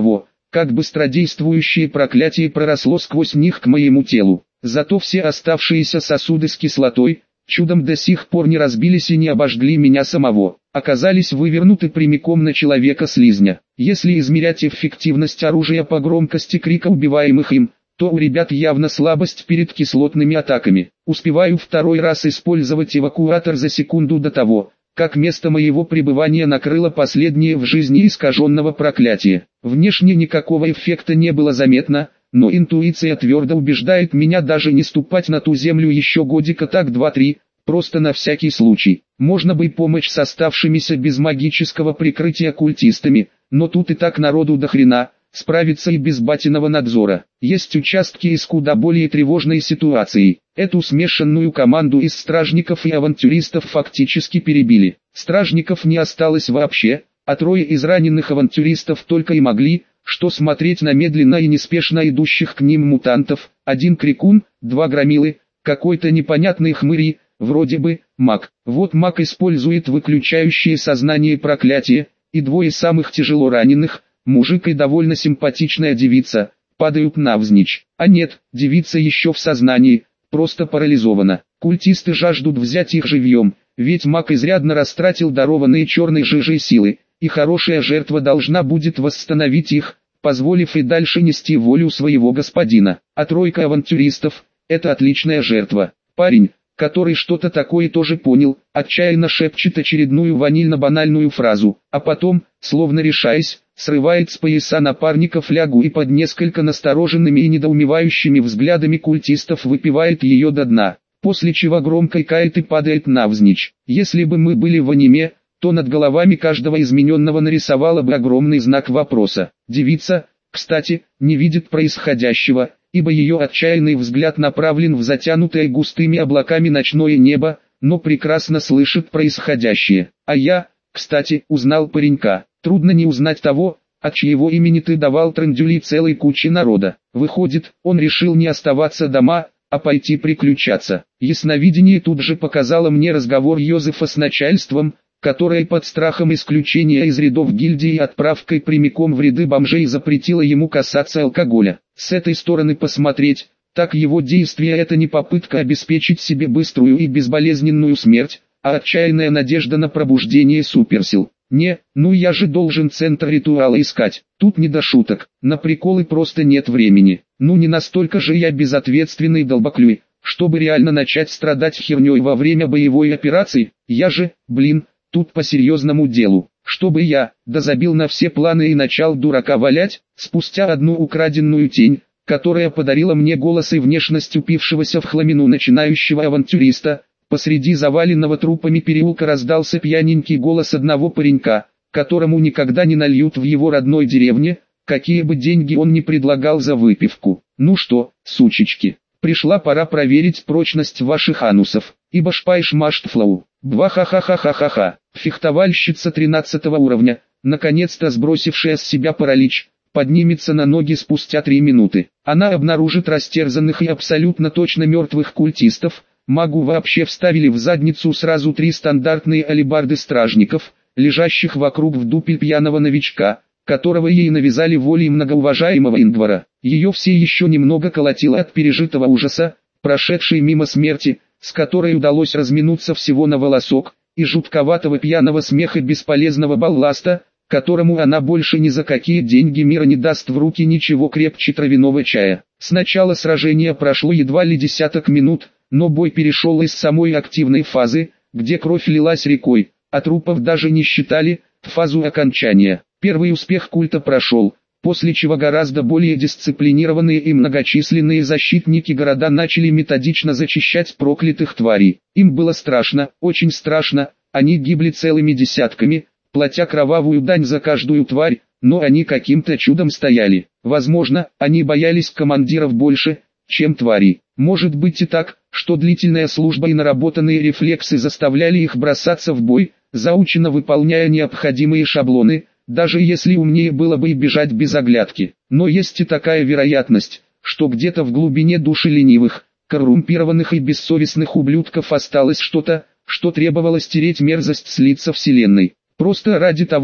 как быстродействующее проклятие проросло сквозь них к моему телу. Зато все оставшиеся сосуды с кислотой, чудом до сих пор не разбились и не обожгли меня самого, оказались вывернуты прямиком на человека-слизня. Если измерять эффективность оружия по громкости крика убиваемых им, то у ребят явно слабость перед кислотными атаками. Успеваю второй раз использовать эвакуатор за секунду до того, как место моего пребывания накрыло последнее в жизни искаженного проклятие. Внешне никакого эффекта не было заметно, но интуиция твердо убеждает меня даже не ступать на ту землю еще годика так два-три, просто на всякий случай. Можно бы и помочь с оставшимися без магического прикрытия культистами, но тут и так народу до хрена, справиться и без батиного надзора. Есть участки и с куда более тревожной ситуацией. Эту смешанную команду из стражников и авантюристов фактически перебили. Стражников не осталось вообще, а трое из раненых авантюристов только и могли, что смотреть на медленно и неспешно идущих к ним мутантов. Один крикун, два громилы, какой-то непонятный хмыри, вроде бы, маг. Вот маг использует выключающее сознание проклятие, и двое самых тяжело раненых, мужик и довольно симпатичная девица, падают навзничь. А нет, девица еще в сознании, просто парализована. Культисты жаждут взять их живьем, ведь маг изрядно растратил дарованные черной жижей силы, и хорошая жертва должна будет восстановить их, позволив и дальше нести волю своего господина. А тройка авантюристов – это отличная жертва. Парень, который что-то такое тоже понял, отчаянно шепчет очередную ванильно-банальную фразу, а потом, словно решаясь, срывает с пояса напарника флягу и под несколько настороженными и недоумевающими взглядами культистов выпивает ее до дна, после чего громко икает и падает навзничь. Если бы мы были в аниме, то над головами каждого измененного нарисовала бы огромный знак вопроса. Девица, кстати, не видит происходящего, ибо ее отчаянный взгляд направлен в затянутое густыми облаками ночное небо, но прекрасно слышит происходящее. А я, кстати, узнал паренька. Трудно не узнать того, от чьего имени ты давал трындюли целой куче народа. Выходит, он решил не оставаться дома, а пойти приключаться. Ясновидение тут же показало мне разговор Йозефа с начальством, которое под страхом исключения из рядов гильдии и отправкой прямиком в ряды бомжей запретило ему касаться алкоголя. С этой стороны посмотреть, так его действие это не попытка обеспечить себе быструю и безболезненную смерть, а отчаянная надежда на пробуждение суперсил. Не, ну я же должен центр ритуала искать, тут не до шуток, на приколы просто нет времени. Ну не настолько же я безответственный долбоклюй, чтобы реально начать страдать херней во время боевой операции, я же, блин, тут по серьезному делу. Чтобы я, да забил на все планы и начал дурака валять, спустя одну украденную тень, которая подарила мне голос и внешность упившегося в хламину начинающего авантюриста, посреди заваленного трупами переулка раздался пьяненький голос одного паренька, которому никогда не нальют в его родной деревне, какие бы деньги он ни предлагал за выпивку. Ну что, сучечки, пришла пора проверить прочность ваших анусов, ибо шпайш маштфлоу. Бва-ха-ха-ха-ха-ха-ха. Фехтовальщица тринадцатого уровня, наконец-то сбросившая с себя паралич, поднимется на ноги спустя три минуты. Она обнаружит растерзанных и абсолютно точно мертвых культистов. Магу вообще вставили в задницу сразу три стандартные алебарды стражников, лежащих вокруг в дупель пьяного новичка, которого ей навязали волей многоуважаемого Ингвара. Ее все еще немного колотило от пережитого ужаса, прошедшей мимо смерти, с которой удалось разминуться всего на волосок, и жутковатого пьяного смеха бесполезного балласта, которому она больше ни за какие деньги мира не даст в руки ничего крепче травяного чая. С начала сражения прошло едва ли десяток минут, но бой перешел из самой активной фазы, где кровь лилась рекой, а трупов даже не считали, в фазу окончания. Первый успех культа прошел, после чего гораздо более дисциплинированные и многочисленные защитники города начали методично зачищать проклятых тварей. Им было страшно, очень страшно, они гибли целыми десятками, платя кровавую дань за каждую тварь, но они каким-то чудом стояли. Возможно, они боялись командиров больше, чем тварей. Может быть и так, что длительная служба и наработанные рефлексы заставляли их бросаться в бой, заученно выполняя необходимые шаблоны, даже если умнее было бы и бежать без оглядки. Но есть и такая вероятность, что где-то в глубине души ленивых, коррумпированных и бессовестных ублюдков осталось что-то, что требовало стереть мерзость с лица вселенной. Просто ради того,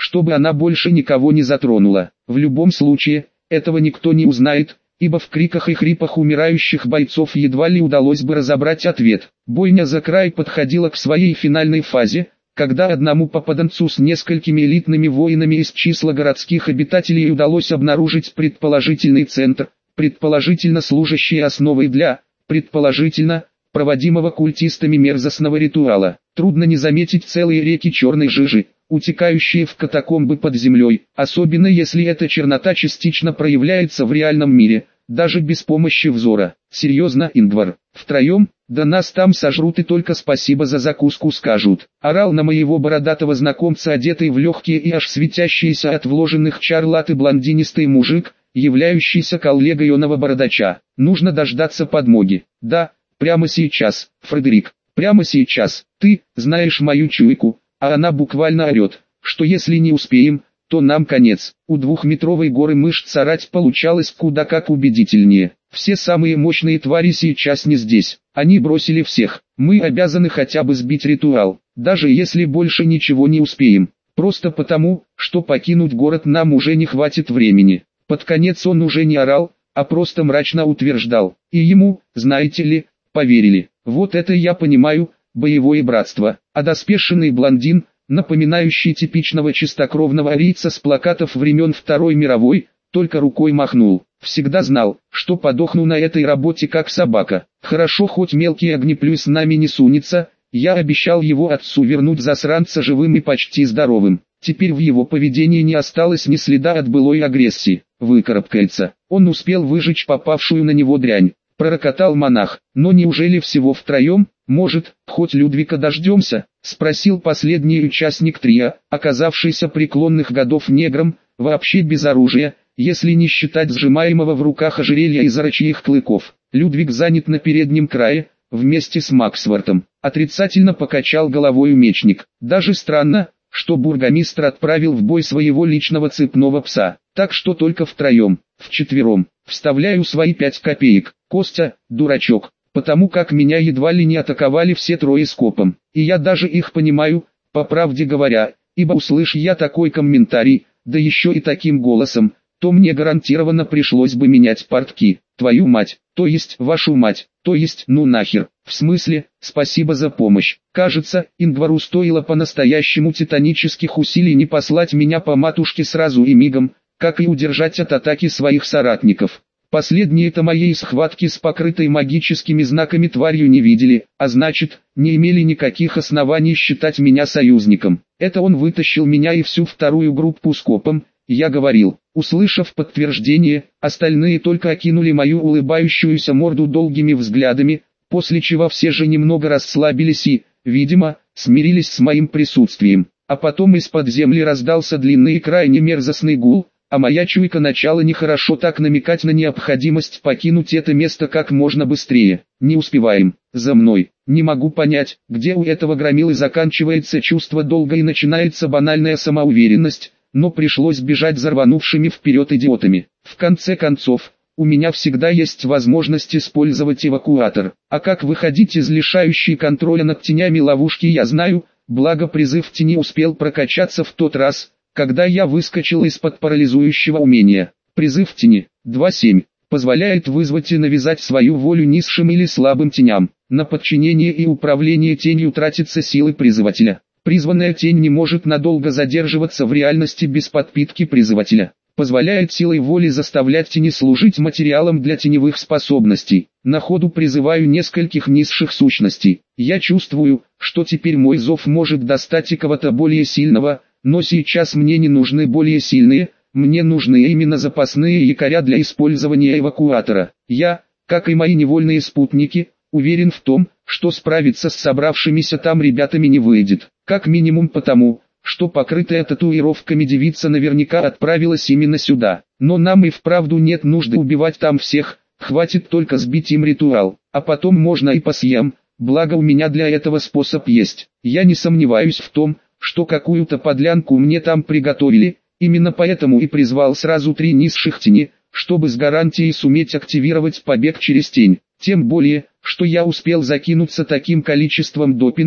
чтобы она больше никого не затронула. В любом случае, этого никто не узнает, ибо в криках и хрипах умирающих бойцов едва ли удалось бы разобрать ответ. Бойня за край подходила к своей финальной фазе, когда одному попаданцу с несколькими элитными воинами из числа городских обитателей удалось обнаружить предположительный центр, предположительно служащий основой для, предположительно, проводимого культистами мерзостного ритуала. Трудно не заметить целые реки черной жижи, утекающие в катакомбы под землей, особенно если эта чернота частично проявляется в реальном мире, даже без помощи взора. Серьезно, Ингвар, втроем, да нас там сожрут и только спасибо за закуску скажут. Орал на моего бородатого знакомца, одетый в легкие и аж светящиеся от вложенных чар латы блондинистый мужик, являющийся коллегой оного бородача. Нужно дождаться подмоги. Да, прямо сейчас, Фредерик, прямо сейчас. Ты знаешь мою чуйку, а она буквально орет, что если не успеем, то нам конец. У двухметровой горы мышц орать получалось куда как убедительнее. Все самые мощные твари сейчас не здесь. Они бросили всех. Мы обязаны хотя бы сбить ритуал, даже если больше ничего не успеем. Просто потому, что покинуть город нам уже не хватит времени. Под конец он уже не орал, а просто мрачно утверждал. И ему, знаете ли, поверили. Вот это я понимаю, боевое братство. А доспешенный блондин, напоминающий типичного чистокровного арийца с плакатов времен Второй мировой, только рукой махнул. Всегда знал, что подохну на этой работе как собака. Хорошо, хоть мелкий огнеплюй с нами не сунется, я обещал его отцу вернуть засранца живым и почти здоровым. Теперь в его поведении не осталось ни следа от былой агрессии. Выкарабкается. Он успел выжечь попавшую на него дрянь. Пророкотал монах. Но неужели всего втроем? Может, хоть Людвига дождемся? Спросил последний участник трио, оказавшийся преклонных годов негром, вообще без оружия, если не считать сжимаемого в руках ожерелья из орочьих клыков. Людвиг занят на переднем крае, вместе с Максвортом. Отрицательно покачал головой мечник. Даже странно, что бургомистр отправил в бой своего личного цепного пса. Так что только втроем, вчетвером. Вставляю свои пять копеек. Костя, дурачок, потому как меня едва ли не атаковали все трое скопом. И я даже их понимаю, по правде говоря, ибо услышь я такой комментарий, да еще и таким голосом, то мне гарантированно пришлось бы менять портки. Твою мать, то есть вашу мать, то есть ну нахер. В смысле, спасибо за помощь. Кажется, Ингвару стоило по-настоящему титанических усилий не послать меня по матушке сразу и мигом, как и удержать от атаки своих соратников. Последние-то моей схватки с покрытой магическими знаками тварью не видели, а значит, не имели никаких оснований считать меня союзником. Это он вытащил меня и всю вторую группу скопом, я говорил. Услышав подтверждение, остальные только окинули мою улыбающуюся морду долгими взглядами, после чего все же немного расслабились и, видимо, смирились с моим присутствием. А потом из-под земли раздался длинный и крайне мерзостный гул, а моя чуйка начала нехорошо так намекать на необходимость покинуть это место как можно быстрее. Не успеваем. За мной. Не могу понять, где у этого громилы заканчивается чувство долга и начинается банальная самоуверенность, но пришлось бежать за рванувшими вперед идиотами. В конце концов, у меня всегда есть возможность использовать эвакуатор. А как выходить из лишающей контроля над тенями ловушки я знаю, благо призыв тени успел прокачаться в тот раз, когда я выскочил из-под парализующего умения. Призыв тени два семь позволяет вызвать и навязать свою волю низшим или слабым теням. На подчинение и управление тенью тратятся силы призывателя. Призванная тень не может надолго задерживаться в реальности без подпитки призывателя. Позволяет силой воли заставлять тени служить материалом для теневых способностей. На ходу призываю нескольких низших сущностей. Я чувствую, что теперь мой зов может достать и кого-то более сильного, но сейчас мне не нужны более сильные, мне нужны именно запасные якоря для использования эвакуатора. Я, как и мои невольные спутники, уверен в том, что справиться с собравшимися там ребятами не выйдет. Как минимум потому, что покрытая татуировками девица наверняка отправилась именно сюда. Но нам и вправду нет нужды убивать там всех, хватит только сбить им ритуал, а потом можно и посъем, благо у меня для этого способ есть. Я не сомневаюсь в том, что какую-то подлянку мне там приготовили, именно поэтому и призвал сразу три низших тени, чтобы с гарантией суметь активировать побег через тень. Тем более, что я успел закинуться таким количеством допинга,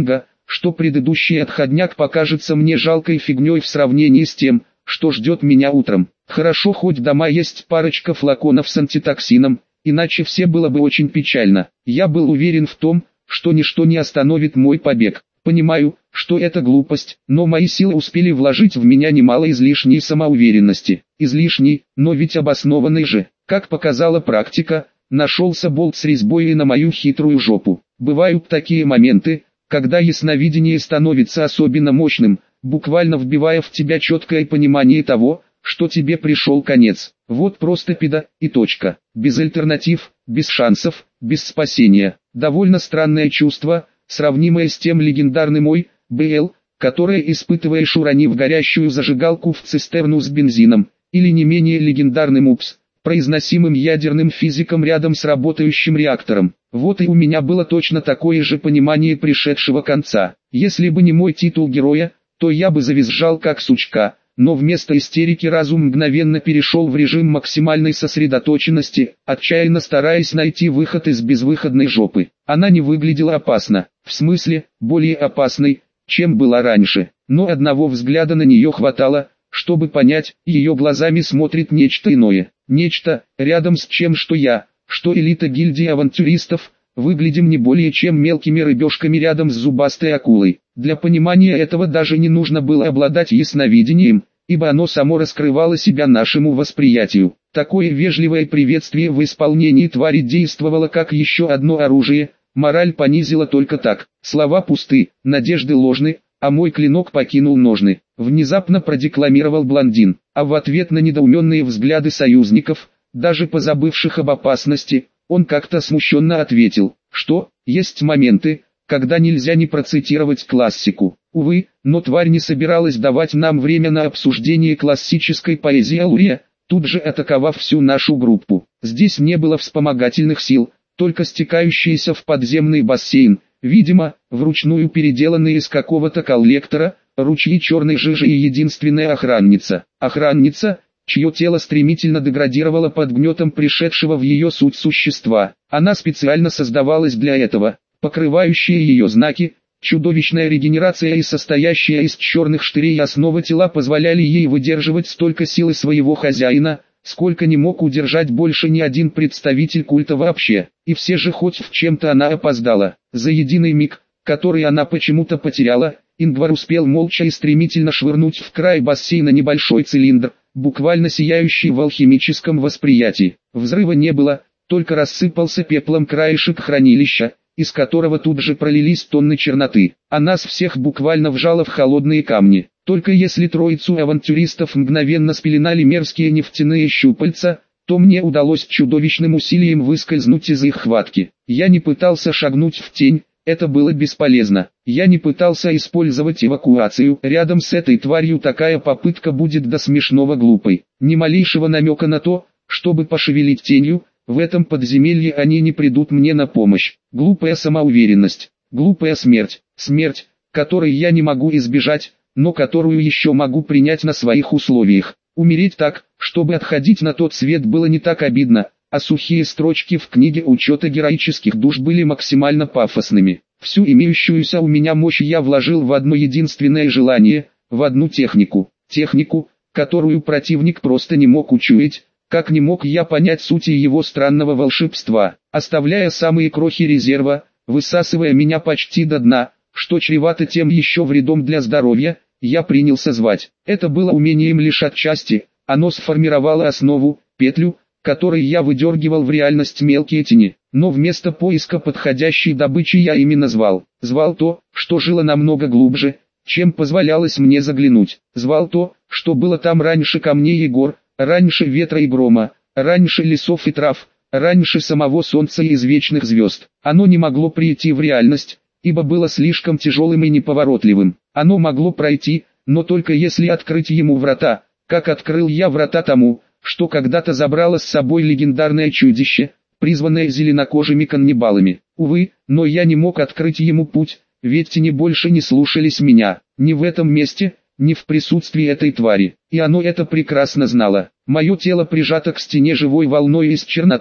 что предыдущий отходняк покажется мне жалкой фигней в сравнении с тем, что ждет меня утром. Хорошо, хоть дома есть парочка флаконов с антитоксином, иначе все было бы очень печально. Я был уверен в том, что ничто не остановит мой побег. Понимаю, что это глупость, но мои силы успели вложить в меня немало излишней самоуверенности. Излишней, но ведь обоснованной же. Как показала практика, нашелся болт с резьбой и на мою хитрую жопу. Бывают такие моменты, когда ясновидение становится особенно мощным, буквально вбивая в тебя четкое понимание того, что тебе пришел конец. Вот просто педа, и точка. Без альтернатив, без шансов, без спасения. Довольно странное чувство, сравнимое с тем легендарным «Ой, БЛ», которое испытываешь, уронив горящую зажигалку в цистерну с бензином, или не менее легендарным «Упс», произносимым ядерным физиком рядом с работающим реактором. Вот и у меня было точно такое же понимание пришедшего конца. Если бы не мой титул героя, то я бы завизжал как сучка, но вместо истерики разум мгновенно перешел в режим максимальной сосредоточенности, отчаянно стараясь найти выход из безвыходной жопы. Она не выглядела опасно, в смысле, более опасной, чем была раньше, но одного взгляда на нее хватало, чтобы понять, ее глазами смотрит нечто иное, нечто, рядом с чем что я, что элита гильдии авантюристов, выглядим не более чем мелкими рыбешками рядом с зубастой акулой. Для понимания этого даже не нужно было обладать ясновидением, ибо оно само раскрывало себя нашему восприятию. Такое вежливое приветствие в исполнении твари действовало как еще одно оружие, мораль понизила только так. Слова пусты, надежды ложны, а мой клинок покинул ножны. Внезапно продекламировал блондин, а в ответ на недоуменные взгляды союзников, даже позабывших об опасности, он как-то смущенно ответил, что есть моменты, когда нельзя не процитировать классику. Увы, но тварь не собиралась давать нам время на обсуждение классической поэзии Алурия, тут же атаковав всю нашу группу. Здесь не было вспомогательных сил, только стекающиеся в подземный бассейн, видимо, вручную переделанные из какого-то коллектора, ручьи черной жижи и единственная охранница. Охранница, чье тело стремительно деградировало под гнетом пришедшего в ее суть существа. Она специально создавалась для этого. Покрывающие ее знаки, чудовищная регенерация и состоящая из черных штырей основа тела позволяли ей выдерживать столько силы своего хозяина, сколько не мог удержать больше ни один представитель культа вообще. И все же хоть в чем-то она опоздала. За единый миг, который она почему-то потеряла, Ингвар успел молча и стремительно швырнуть в край бассейна небольшой цилиндр, буквально сияющий в алхимическом восприятии. Взрыва не было, только рассыпался пеплом краешек хранилища, из которого тут же пролились тонны черноты, а нас всех буквально вжало в холодные камни. Только если троицу авантюристов мгновенно спеленали мерзкие нефтяные щупальца, то мне удалось чудовищным усилием выскользнуть из их хватки. Я не пытался шагнуть в тень, это было бесполезно. Я не пытался использовать эвакуацию. Рядом с этой тварью такая попытка будет до смешного глупой. Ни малейшего намека на то, чтобы пошевелить тенью, в этом подземелье они не придут мне на помощь. Глупая самоуверенность, глупая смерть, смерть, которой я не могу избежать, но которую еще могу принять на своих условиях. Умереть так, чтобы отходить на тот свет, было не так обидно, а сухие строчки в книге учета героических душ были максимально пафосными. Всю имеющуюся у меня мощь я вложил в одно единственное желание, в одну технику. Технику, которую противник просто не мог учуять, как не мог я понять сути его странного волшебства, оставляя самые крохи резерва, высасывая меня почти до дна, что чревато тем еще вредом для здоровья. Я принялся звать. Это было умением лишь отчасти, оно сформировало основу, петлю, которой я выдергивал в реальность мелкие тени. Но вместо поиска подходящей добычи я именно звал. Звал то, что жило намного глубже, чем позволялось мне заглянуть. Звал то, что было там раньше камней и гор, раньше ветра и грома, раньше лесов и трав, раньше самого солнца и извечных звезд. Оно не могло прийти в реальность, ибо было слишком тяжелым и неповоротливым. Оно могло пройти, но только если открыть ему врата, как открыл я врата тому, что когда-то забрало с собой легендарное чудище, призванное зеленокожими каннибалами. Увы, но я не мог открыть ему путь, ведь тени больше не слушались меня, ни в этом месте, ни в присутствии этой твари, и оно это прекрасно знало. Мое тело прижато к стене живой волной из черноты,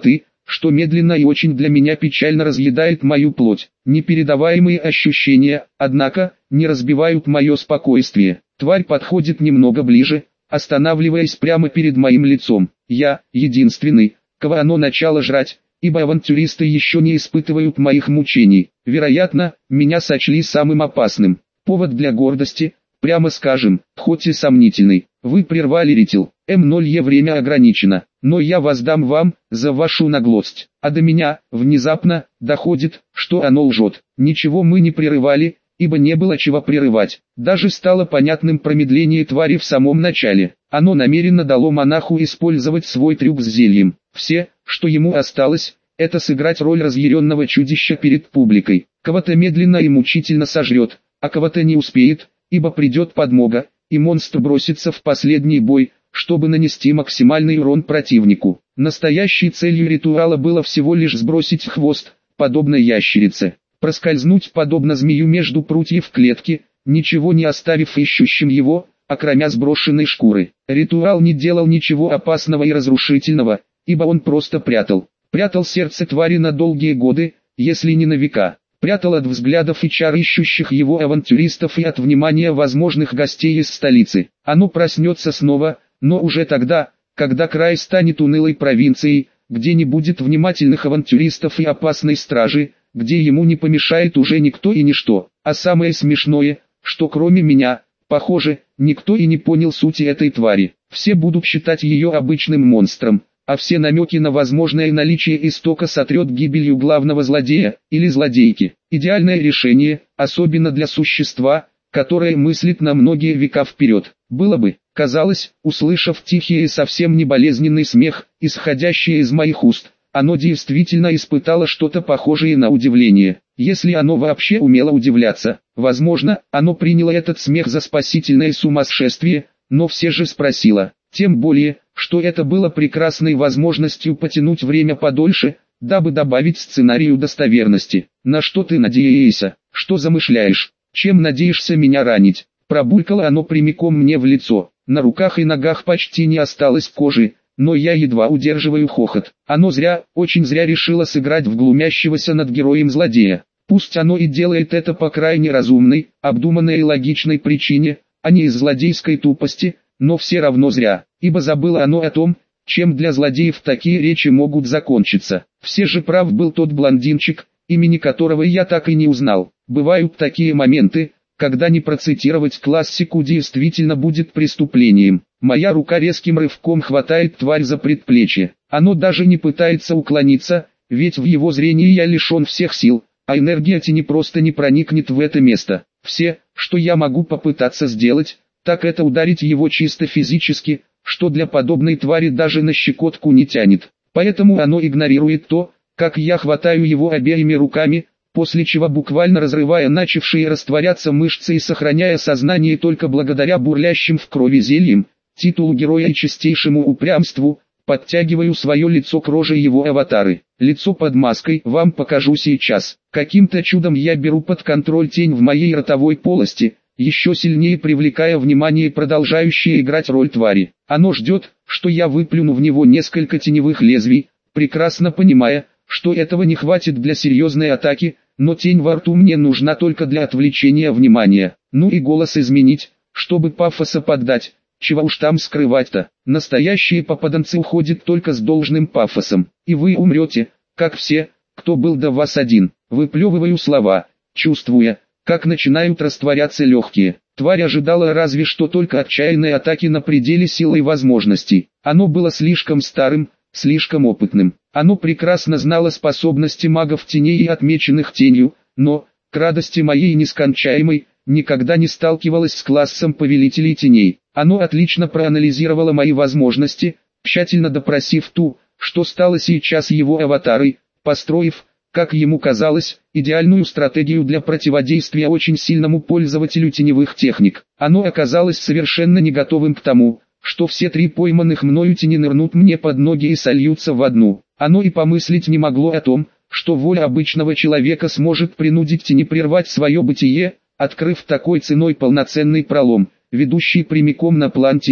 что медленно и очень для меня печально разъедает мою плоть. Непередаваемые ощущения, однако, не разбивают мое спокойствие. Тварь подходит немного ближе, останавливаясь прямо перед моим лицом. Я, единственный, кого оно начало жрать, ибо авантюристы еще не испытывают моих мучений. Вероятно, меня сочли самым опасным. Повод для гордости, прямо скажем, хоть и сомнительный. Вы прервали ритил. эм ноль е время ограничено, но я воздам вам за вашу наглость. А до меня, внезапно, доходит, что оно лжет. Ничего мы не прерывали, ибо не было чего прерывать. Даже стало понятным промедление твари в самом начале. Оно намеренно дало монаху использовать свой трюк с зельем. Все, что ему осталось, это сыграть роль разъяренного чудища перед публикой. Кого-то медленно и мучительно сожрет, а кого-то не успеет, ибо придет подмога, и монстр бросится в последний бой, чтобы нанести максимальный урон противнику. Настоящей целью ритуала было всего лишь сбросить хвост, подобно ящерице, проскользнуть подобно змею между прутьев клетки, ничего не оставив ищущим его, окромя сброшенной шкуры. Ритуал не делал ничего опасного и разрушительного, ибо он просто прятал. Прятал сердце твари на долгие годы, если не на века. Прятал от взглядов и чар ищущих его авантюристов и от внимания возможных гостей из столицы. Оно проснется снова, но уже тогда, когда край станет унылой провинцией, где не будет внимательных авантюристов и опасной стражи, где ему не помешает уже никто и ничто. А самое смешное, что кроме меня, похоже, никто и не понял сути этой твари. Все будут считать ее обычным монстром, а все намеки на возможное наличие истока сотрет гибелью главного злодея или злодейки. Идеальное решение, особенно для существа, которое мыслит на многие века вперед. Было бы, казалось, услышав тихий и совсем не болезненный смех, исходящий из моих уст, оно действительно испытало что-то похожее на удивление. Если оно вообще умело удивляться, возможно, оно приняло этот смех за спасительное сумасшествие, но все же спросило. Тем более, что это было прекрасной возможностью потянуть время подольше, дабы добавить сценарию достоверности. На что ты надеешься? Что замышляешь? Чем надеешься меня ранить? Пробулькало оно прямиком мне в лицо. На руках и ногах почти не осталось кожи, но я едва удерживаю хохот. Оно зря, очень зря решило сыграть в глумящегося над героем злодея. Пусть оно и делает это по крайне разумной, обдуманной и логичной причине, а не из злодейской тупости, но все равно зря, ибо забыло оно о том, чем для злодеев такие речи могут закончиться. Все же прав был тот блондинчик, имени которого я так и не узнал. Бывают такие моменты, когда не процитировать классику действительно будет преступлением. Моя рука резким рывком хватает тварь за предплечье. Оно даже не пытается уклониться, ведь в его зрении я лишен всех сил, а энергия тени просто не проникнет в это место. Все, что я могу попытаться сделать, так это ударить его чисто физически, что для подобной твари даже на щекотку не тянет. Поэтому оно игнорирует то, как я хватаю его обеими руками, после чего буквально разрывая начавшие растворяться мышцы и сохраняя сознание только благодаря бурлящим в крови зельям, титулу героя и чистейшему упрямству, подтягиваю свое лицо к роже его аватары. Лицо под маской вам покажу сейчас. Каким-то чудом я беру под контроль тень в моей ротовой полости, еще сильнее привлекая внимание продолжающее играть роль твари. Оно ждет, что я выплюну в него несколько теневых лезвий, прекрасно понимая, что этого не хватит для серьезной атаки, но тень во рту мне нужна только для отвлечения внимания. Ну и голос изменить, чтобы пафоса поддать, чего уж там скрывать-то. Настоящие попаданцы уходят только с должным пафосом, и вы умрете, как все, кто был до вас один. Выплевываю слова, чувствуя, как начинают растворяться легкие. Тварь ожидала разве что только отчаянной атаки на пределе сил и возможностей. Оно было слишком старым, слишком опытным. Оно прекрасно знало способности магов теней и отмеченных тенью, но, к радости моей нескончаемой, никогда не сталкивалось с классом повелителей теней. Оно отлично проанализировало мои возможности, тщательно допросив ту, что стало сейчас его аватарой, построив, как ему казалось, идеальную стратегию для противодействия очень сильному пользователю теневых техник. Оно оказалось совершенно не готовым к тому, что все три пойманных мною тени нырнут мне под ноги и сольются в одну. Оно и помыслить не могло о том, что воля обычного человека сможет принудить тени прервать свое бытие, открыв такой ценой полноценный пролом, ведущий прямиком на план теней.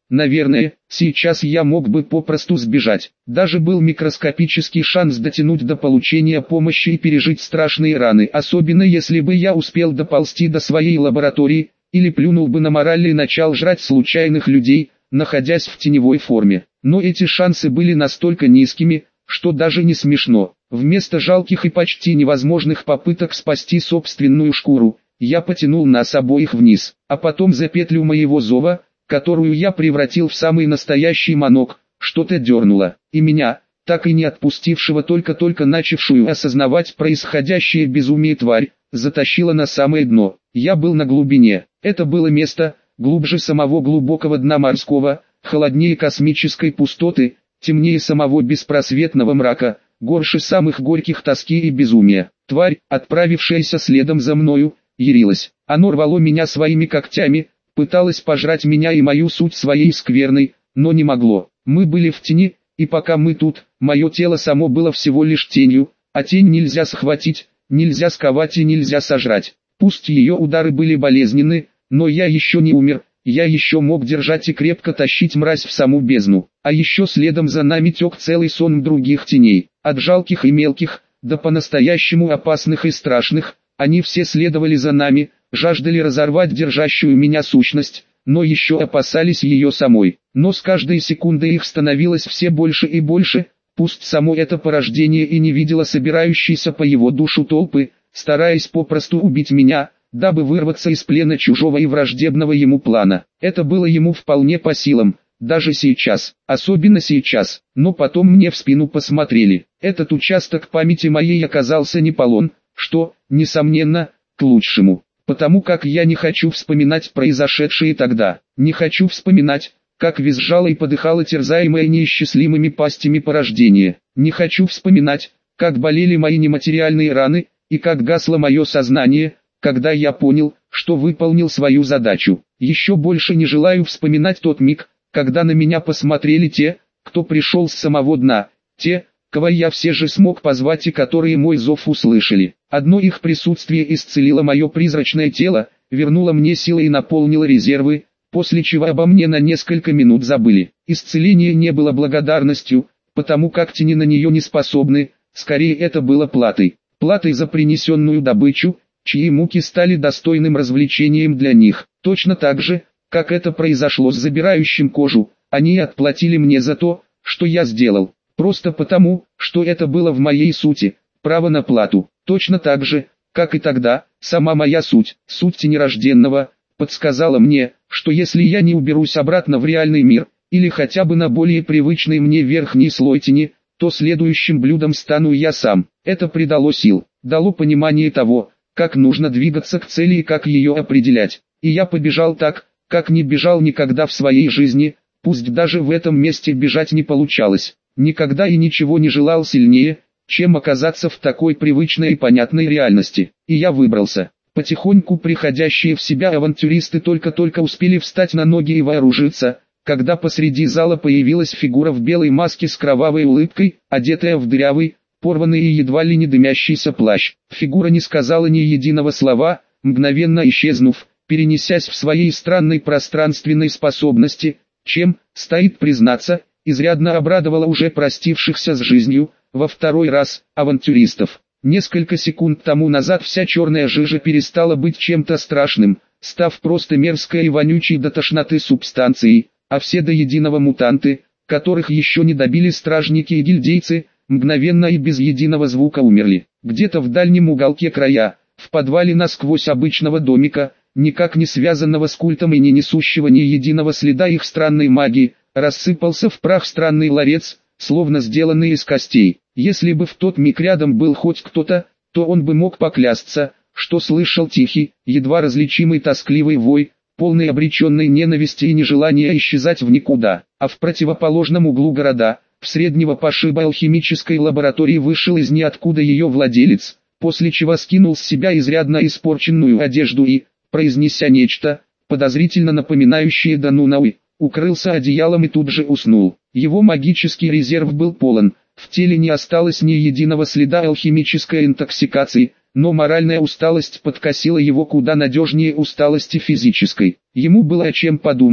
Наверное, сейчас я мог бы попросту сбежать. Даже был микроскопический шанс дотянуть до получения помощи и пережить страшные раны, особенно если бы я успел доползти до своей лаборатории, или плюнул бы на мораль и начал жрать случайных людей, находясь в теневой форме. Но эти шансы были настолько низкими, что даже не смешно. Вместо жалких и почти невозможных попыток спасти собственную шкуру, я потянул нас обоих вниз, а потом за петлю моего зова, которую я превратил в самый настоящий манок, что-то дернуло, и меня, так и не отпустившего только-только начавшую осознавать происходящее безумие тварь, затащило на самое дно. Я был на глубине, это было место, глубже самого глубокого дна морского, холоднее космической пустоты, темнее самого беспросветного мрака, горше самых горьких тоски и безумия. Тварь, отправившаяся следом за мною, ярилась. Оно рвало меня своими когтями, пыталось пожрать меня и мою суть своей скверной, но не могло. Мы были в тени, и пока мы тут, мое тело само было всего лишь тенью, а тень нельзя схватить, нельзя сковать и нельзя сожрать. Пусть ее удары были болезненны, но я еще не умер, я еще мог держать и крепко тащить мразь в саму бездну. А еще следом за нами тек целый сон других теней, от жалких и мелких, до по-настоящему опасных и страшных. Они все следовали за нами, жаждали разорвать держащую меня сущность, но еще опасались ее самой. Но с каждой секундой их становилось все больше и больше, пусть само это порождение и не видело собирающейся по его душу толпы, стараясь попросту убить меня, дабы вырваться из плена чужого и враждебного ему плана. Это было ему вполне по силам, даже сейчас, особенно сейчас, но потом мне в спину посмотрели. Этот участок памяти моей оказался не полон, что, несомненно, к лучшему, потому как я не хочу вспоминать произошедшее тогда, не хочу вспоминать, как визжало и подыхало терзаемое неисчислимыми пастями порождение, не хочу вспоминать, как болели мои нематериальные раны, и как гасло мое сознание, когда я понял, что выполнил свою задачу. Еще больше не желаю вспоминать тот миг, когда на меня посмотрели те, кто пришел с самого дна, те, кого я все же смог позвать и которые мой зов услышали. Одно их присутствие исцелило мое призрачное тело, вернуло мне силы и наполнило резервы, после чего обо мне на несколько минут забыли. Исцеление не было благодарностью, потому как тени на нее не способны, скорее это было платой. Платой за принесенную добычу, чьи муки стали достойным развлечением для них. Точно так же, как это произошло с забирающим кожу, они отплатили мне за то, что я сделал. Просто потому, что это было в моей сути, право на плату. Точно так же, как и тогда, сама моя суть, суть тенерожденного, подсказала мне, что если я не уберусь обратно в реальный мир, или хотя бы на более привычный мне верхний слой тени, то следующим блюдом стану я сам. Это придало сил, дало понимание того, как нужно двигаться к цели и как ее определять. И я побежал так, как не бежал никогда в своей жизни, пусть даже в этом месте бежать не получалось. Никогда и ничего не желал сильнее, чем оказаться в такой привычной и понятной реальности. И я выбрался. Потихоньку приходящие в себя авантюристы только-только успели встать на ноги и вооружиться, когда посреди зала появилась фигура в белой маске с кровавой улыбкой, одетая в дырявый, порванный и едва ли не дымящийся плащ. Фигура не сказала ни единого слова, мгновенно исчезнув, перенесясь в своей странной пространственной способности, чем, стоит признаться, изрядно обрадовала уже простившихся с жизнью, во второй раз, авантюристов. Несколько секунд тому назад вся черная жижа перестала быть чем-то страшным, став просто мерзкой и вонючей до тошноты субстанцией, а все до единого мутанты, которых еще не добили стражники и гильдейцы, мгновенно и без единого звука умерли. Где-то в дальнем уголке края, в подвале насквозь обычного домика, никак не связанного с культом и не несущего ни единого следа их странной магии, рассыпался в прах странный ларец, словно сделанный из костей. Если бы в тот миг рядом был хоть кто-то, то он бы мог поклясться, что слышал тихий, едва различимый тоскливый вой, полный обреченной ненависти и нежелания исчезать в никуда. А в противоположном углу города, в среднего пошиба алхимической лаборатории вышел из ниоткуда ее владелец, после чего скинул с себя изрядно испорченную одежду и, произнеся нечто, подозрительно напоминающее Данунауи, укрылся одеялом и тут же уснул. Его магический резерв был полон, в теле не осталось ни единого следа алхимической интоксикации, но моральная усталость подкосила его куда надежнее усталости физической. Ему было о чем подумать,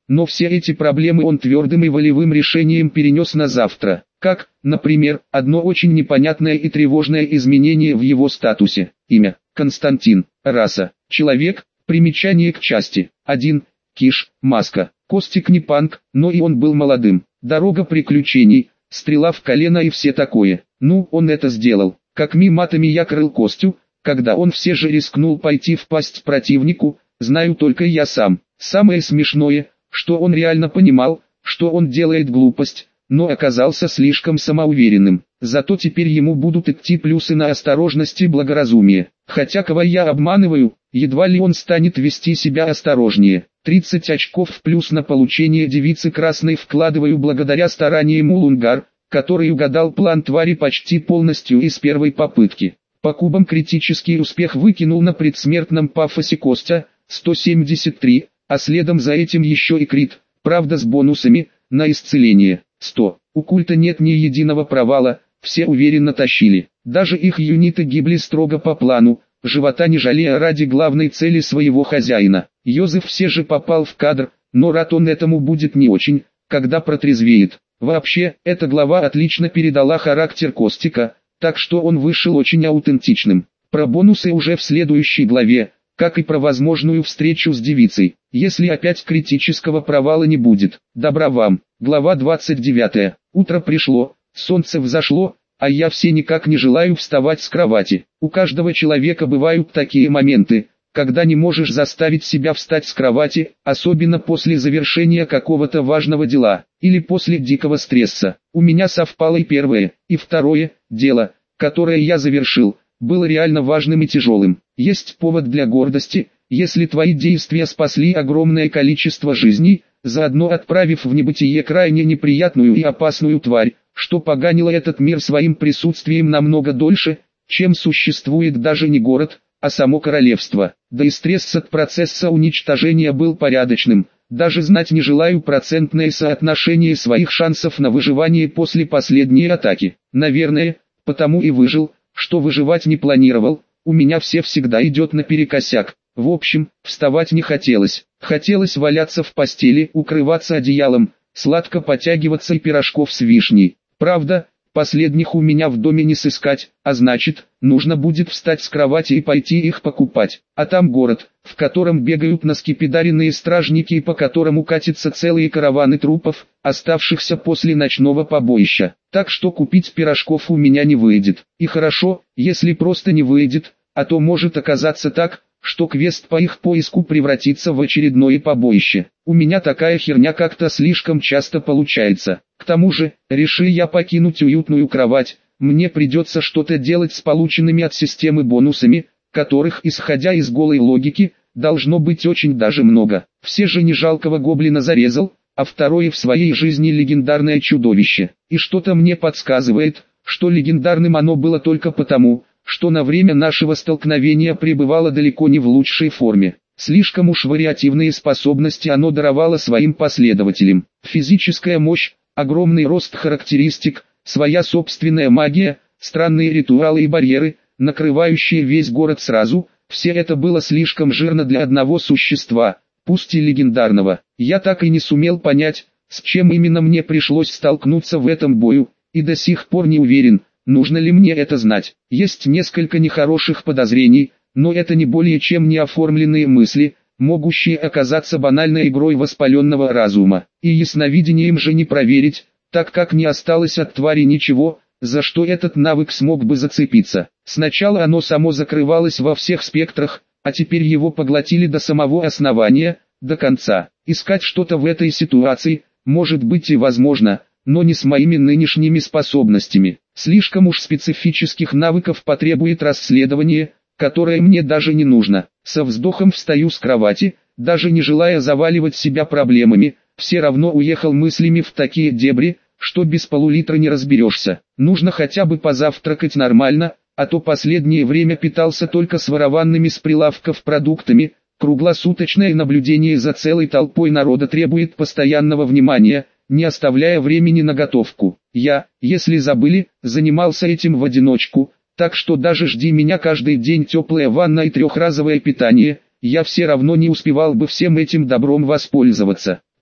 но все эти проблемы он твердым и волевым решением перенес на завтра. Как, например, одно очень непонятное и тревожное изменение в его статусе. Имя – Константин, раса – человек, примечание к части один, Киш, маска. Костик не панк, но и он был молодым. Дорога приключений, стрела в колено и все такое. Ну, он это сделал. Какими матами я крыл Костю, когда он все же рискнул пойти в пасть противнику, знаю только я сам. Самое смешное, что он реально понимал, что он делает глупость, но оказался слишком самоуверенным. Зато теперь ему будут идти плюсы на осторожность и благоразумие. Хотя кого я обманываю, едва ли он станет вести себя осторожнее. тридцать очков в плюс на получение девицы красной вкладываю благодаря стараниям Улунгар, который угадал план твари почти полностью из первой попытки. По кубам критический успех выкинул на предсмертном пафосе Костя, сто семьдесят три, а следом за этим еще и крит, правда с бонусами, на исцеление, сто. У культа нет ни единого провала, все уверенно тащили. Даже их юниты гибли строго по плану, живота не жалея ради главной цели своего хозяина. Йозеф все же попал в кадр, но рад он этому будет не очень, когда протрезвеет. Вообще, эта глава отлично передала характер Костика, так что он вышел очень аутентичным. Про бонусы уже в следующей главе, как и про возможную встречу с девицей, если опять критического провала не будет. Добра вам. Глава двадцать девятая. Утро пришло, солнце взошло, а я все никак не желаю вставать с кровати. У каждого человека бывают такие моменты, когда не можешь заставить себя встать с кровати, особенно после завершения какого-то важного дела, или после дикого стресса. У меня совпало и первое, и второе дело, которое я завершил, было реально важным и тяжелым. Есть повод для гордости, если твои действия спасли огромное количество жизней, заодно отправив в небытие крайне неприятную и опасную тварь, что поганило этот мир своим присутствием намного дольше, чем существует даже не город, а само королевство. Да и стресс от процесса уничтожения был порядочным, даже знать не желаю процентное соотношение своих шансов на выживание после последней атаки. Наверное, потому и выжил, что выживать не планировал, у меня все всегда идет наперекосяк. В общем, вставать не хотелось, хотелось валяться в постели, укрываться одеялом, сладко потягиваться и пирожков с вишней. Правда, последних у меня в доме не сыскать, а значит, нужно будет встать с кровати и пойти их покупать. А там город, в котором бегают наскепидаренные стражники и по которому катятся целые караваны трупов, оставшихся после ночного побоища. Так что купить пирожков у меня не выйдет. И хорошо, если просто не выйдет, а то может оказаться так, что квест по их поиску превратится в очередное побоище. У меня такая херня как-то слишком часто получается. К тому же, решил я покинуть уютную кровать, мне придется что-то делать с полученными от системы бонусами, которых, исходя из голой логики, должно быть очень даже много. Все же не жалкого гоблина зарезал, а второе в своей жизни легендарное чудовище. И что-то мне подсказывает, что легендарным оно было только потому, что на время нашего столкновения пребывало далеко не в лучшей форме. Слишком уж вариативные способности оно даровало своим последователям. Физическая мощь, огромный рост характеристик, своя собственная магия, странные ритуалы и барьеры, накрывающие весь город сразу, все это было слишком жирно для одного существа, пусть и легендарного. Я так и не сумел понять, с чем именно мне пришлось столкнуться в этом бою, и до сих пор не уверен, нужно ли мне это знать. Есть несколько нехороших подозрений, но это не более чем неоформленные мысли, могущие оказаться банальной игрой воспаленного разума. И ясновидением же не проверить, так как не осталось от твари ничего, за что этот навык смог бы зацепиться. Сначала оно само закрывалось во всех спектрах, а теперь его поглотили до самого основания, до конца. Искать что-то в этой ситуации, может быть и возможно, но не с моими нынешними способностями. Слишком уж специфических навыков потребует расследование, которое мне даже не нужно. Со вздохом встаю с кровати, даже не желая заваливать себя проблемами, все равно уехал мыслями в такие дебри, что без полулитра не разберешься. Нужно хотя бы позавтракать нормально, а то последнее время питался только сварованными с прилавков продуктами. Круглосуточное наблюдение за целой толпой народа требует постоянного внимания, не оставляя времени на готовку. Я, если забыли, занимался этим в одиночку, так что даже жди меня каждый день теплая ванна и трехразовое питание, я все равно не успевал бы всем этим добром воспользоваться.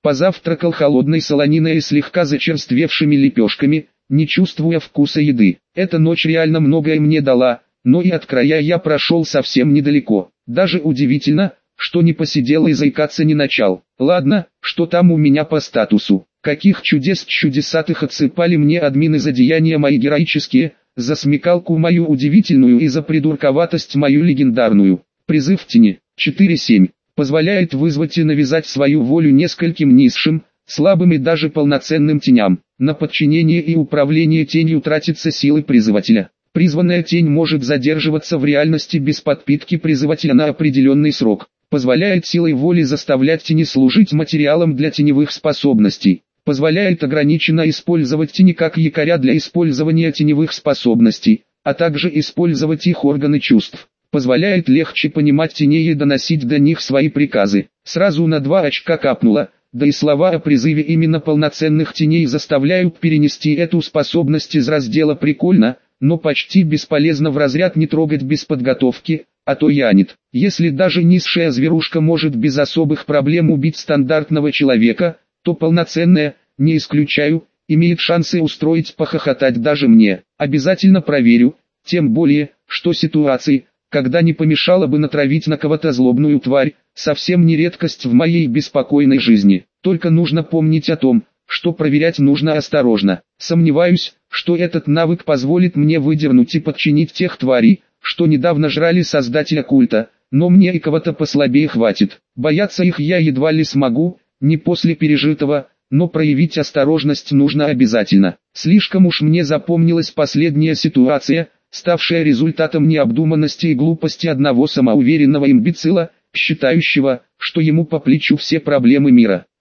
Позавтракал холодной солониной и слегка зачерствевшими лепешками, не чувствуя вкуса еды. Эта ночь реально многое мне дала, но и от края я прошел совсем недалеко. Даже удивительно, что не посидел и заикаться не начал. Ладно, что там у меня по статусу. Каких чудес чудесатых отсыпали мне админы за деяния мои героические, за смекалку мою удивительную и за придурковатость мою легендарную. Призыв тени четыре семь позволяет вызвать и навязать свою волю нескольким низшим, слабым и даже полноценным теням. На подчинение и управление тенью тратятся силы призывателя. Призванная тень может задерживаться в реальности без подпитки призывателя на определенный срок. Позволяет силой воли заставлять тени служить материалом для теневых способностей. Позволяет ограниченно использовать тени как якоря для использования теневых способностей, а также использовать их органы чувств. Позволяет легче понимать теней и доносить до них свои приказы. Сразу на два очка капнуло, да и слова о призыве именно полноценных теней заставляют перенести эту способность из раздела «прикольно», но почти бесполезно в разряд «не трогать без подготовки», а то янет. Если даже низшая зверушка может без особых проблем убить стандартного человека, то полноценная, не исключаю, имеет шансы устроить похохотать даже мне. Обязательно проверю, тем более, что ситуации, когда не помешало бы натравить на кого-то злобную тварь, совсем не редкость в моей беспокойной жизни. Только нужно помнить о том, что проверять нужно осторожно. Сомневаюсь, что этот навык позволит мне выдернуть и подчинить тех тварей, что недавно жрали создателя культа, но мне и кого-то послабее хватит. Бояться их я едва ли смогу, не после пережитого, но проявить осторожность нужно обязательно. Слишком уж мне запомнилась последняя ситуация, ставшая результатом необдуманности и глупости одного самоуверенного имбецила, считающего, что ему по плечу все проблемы мира.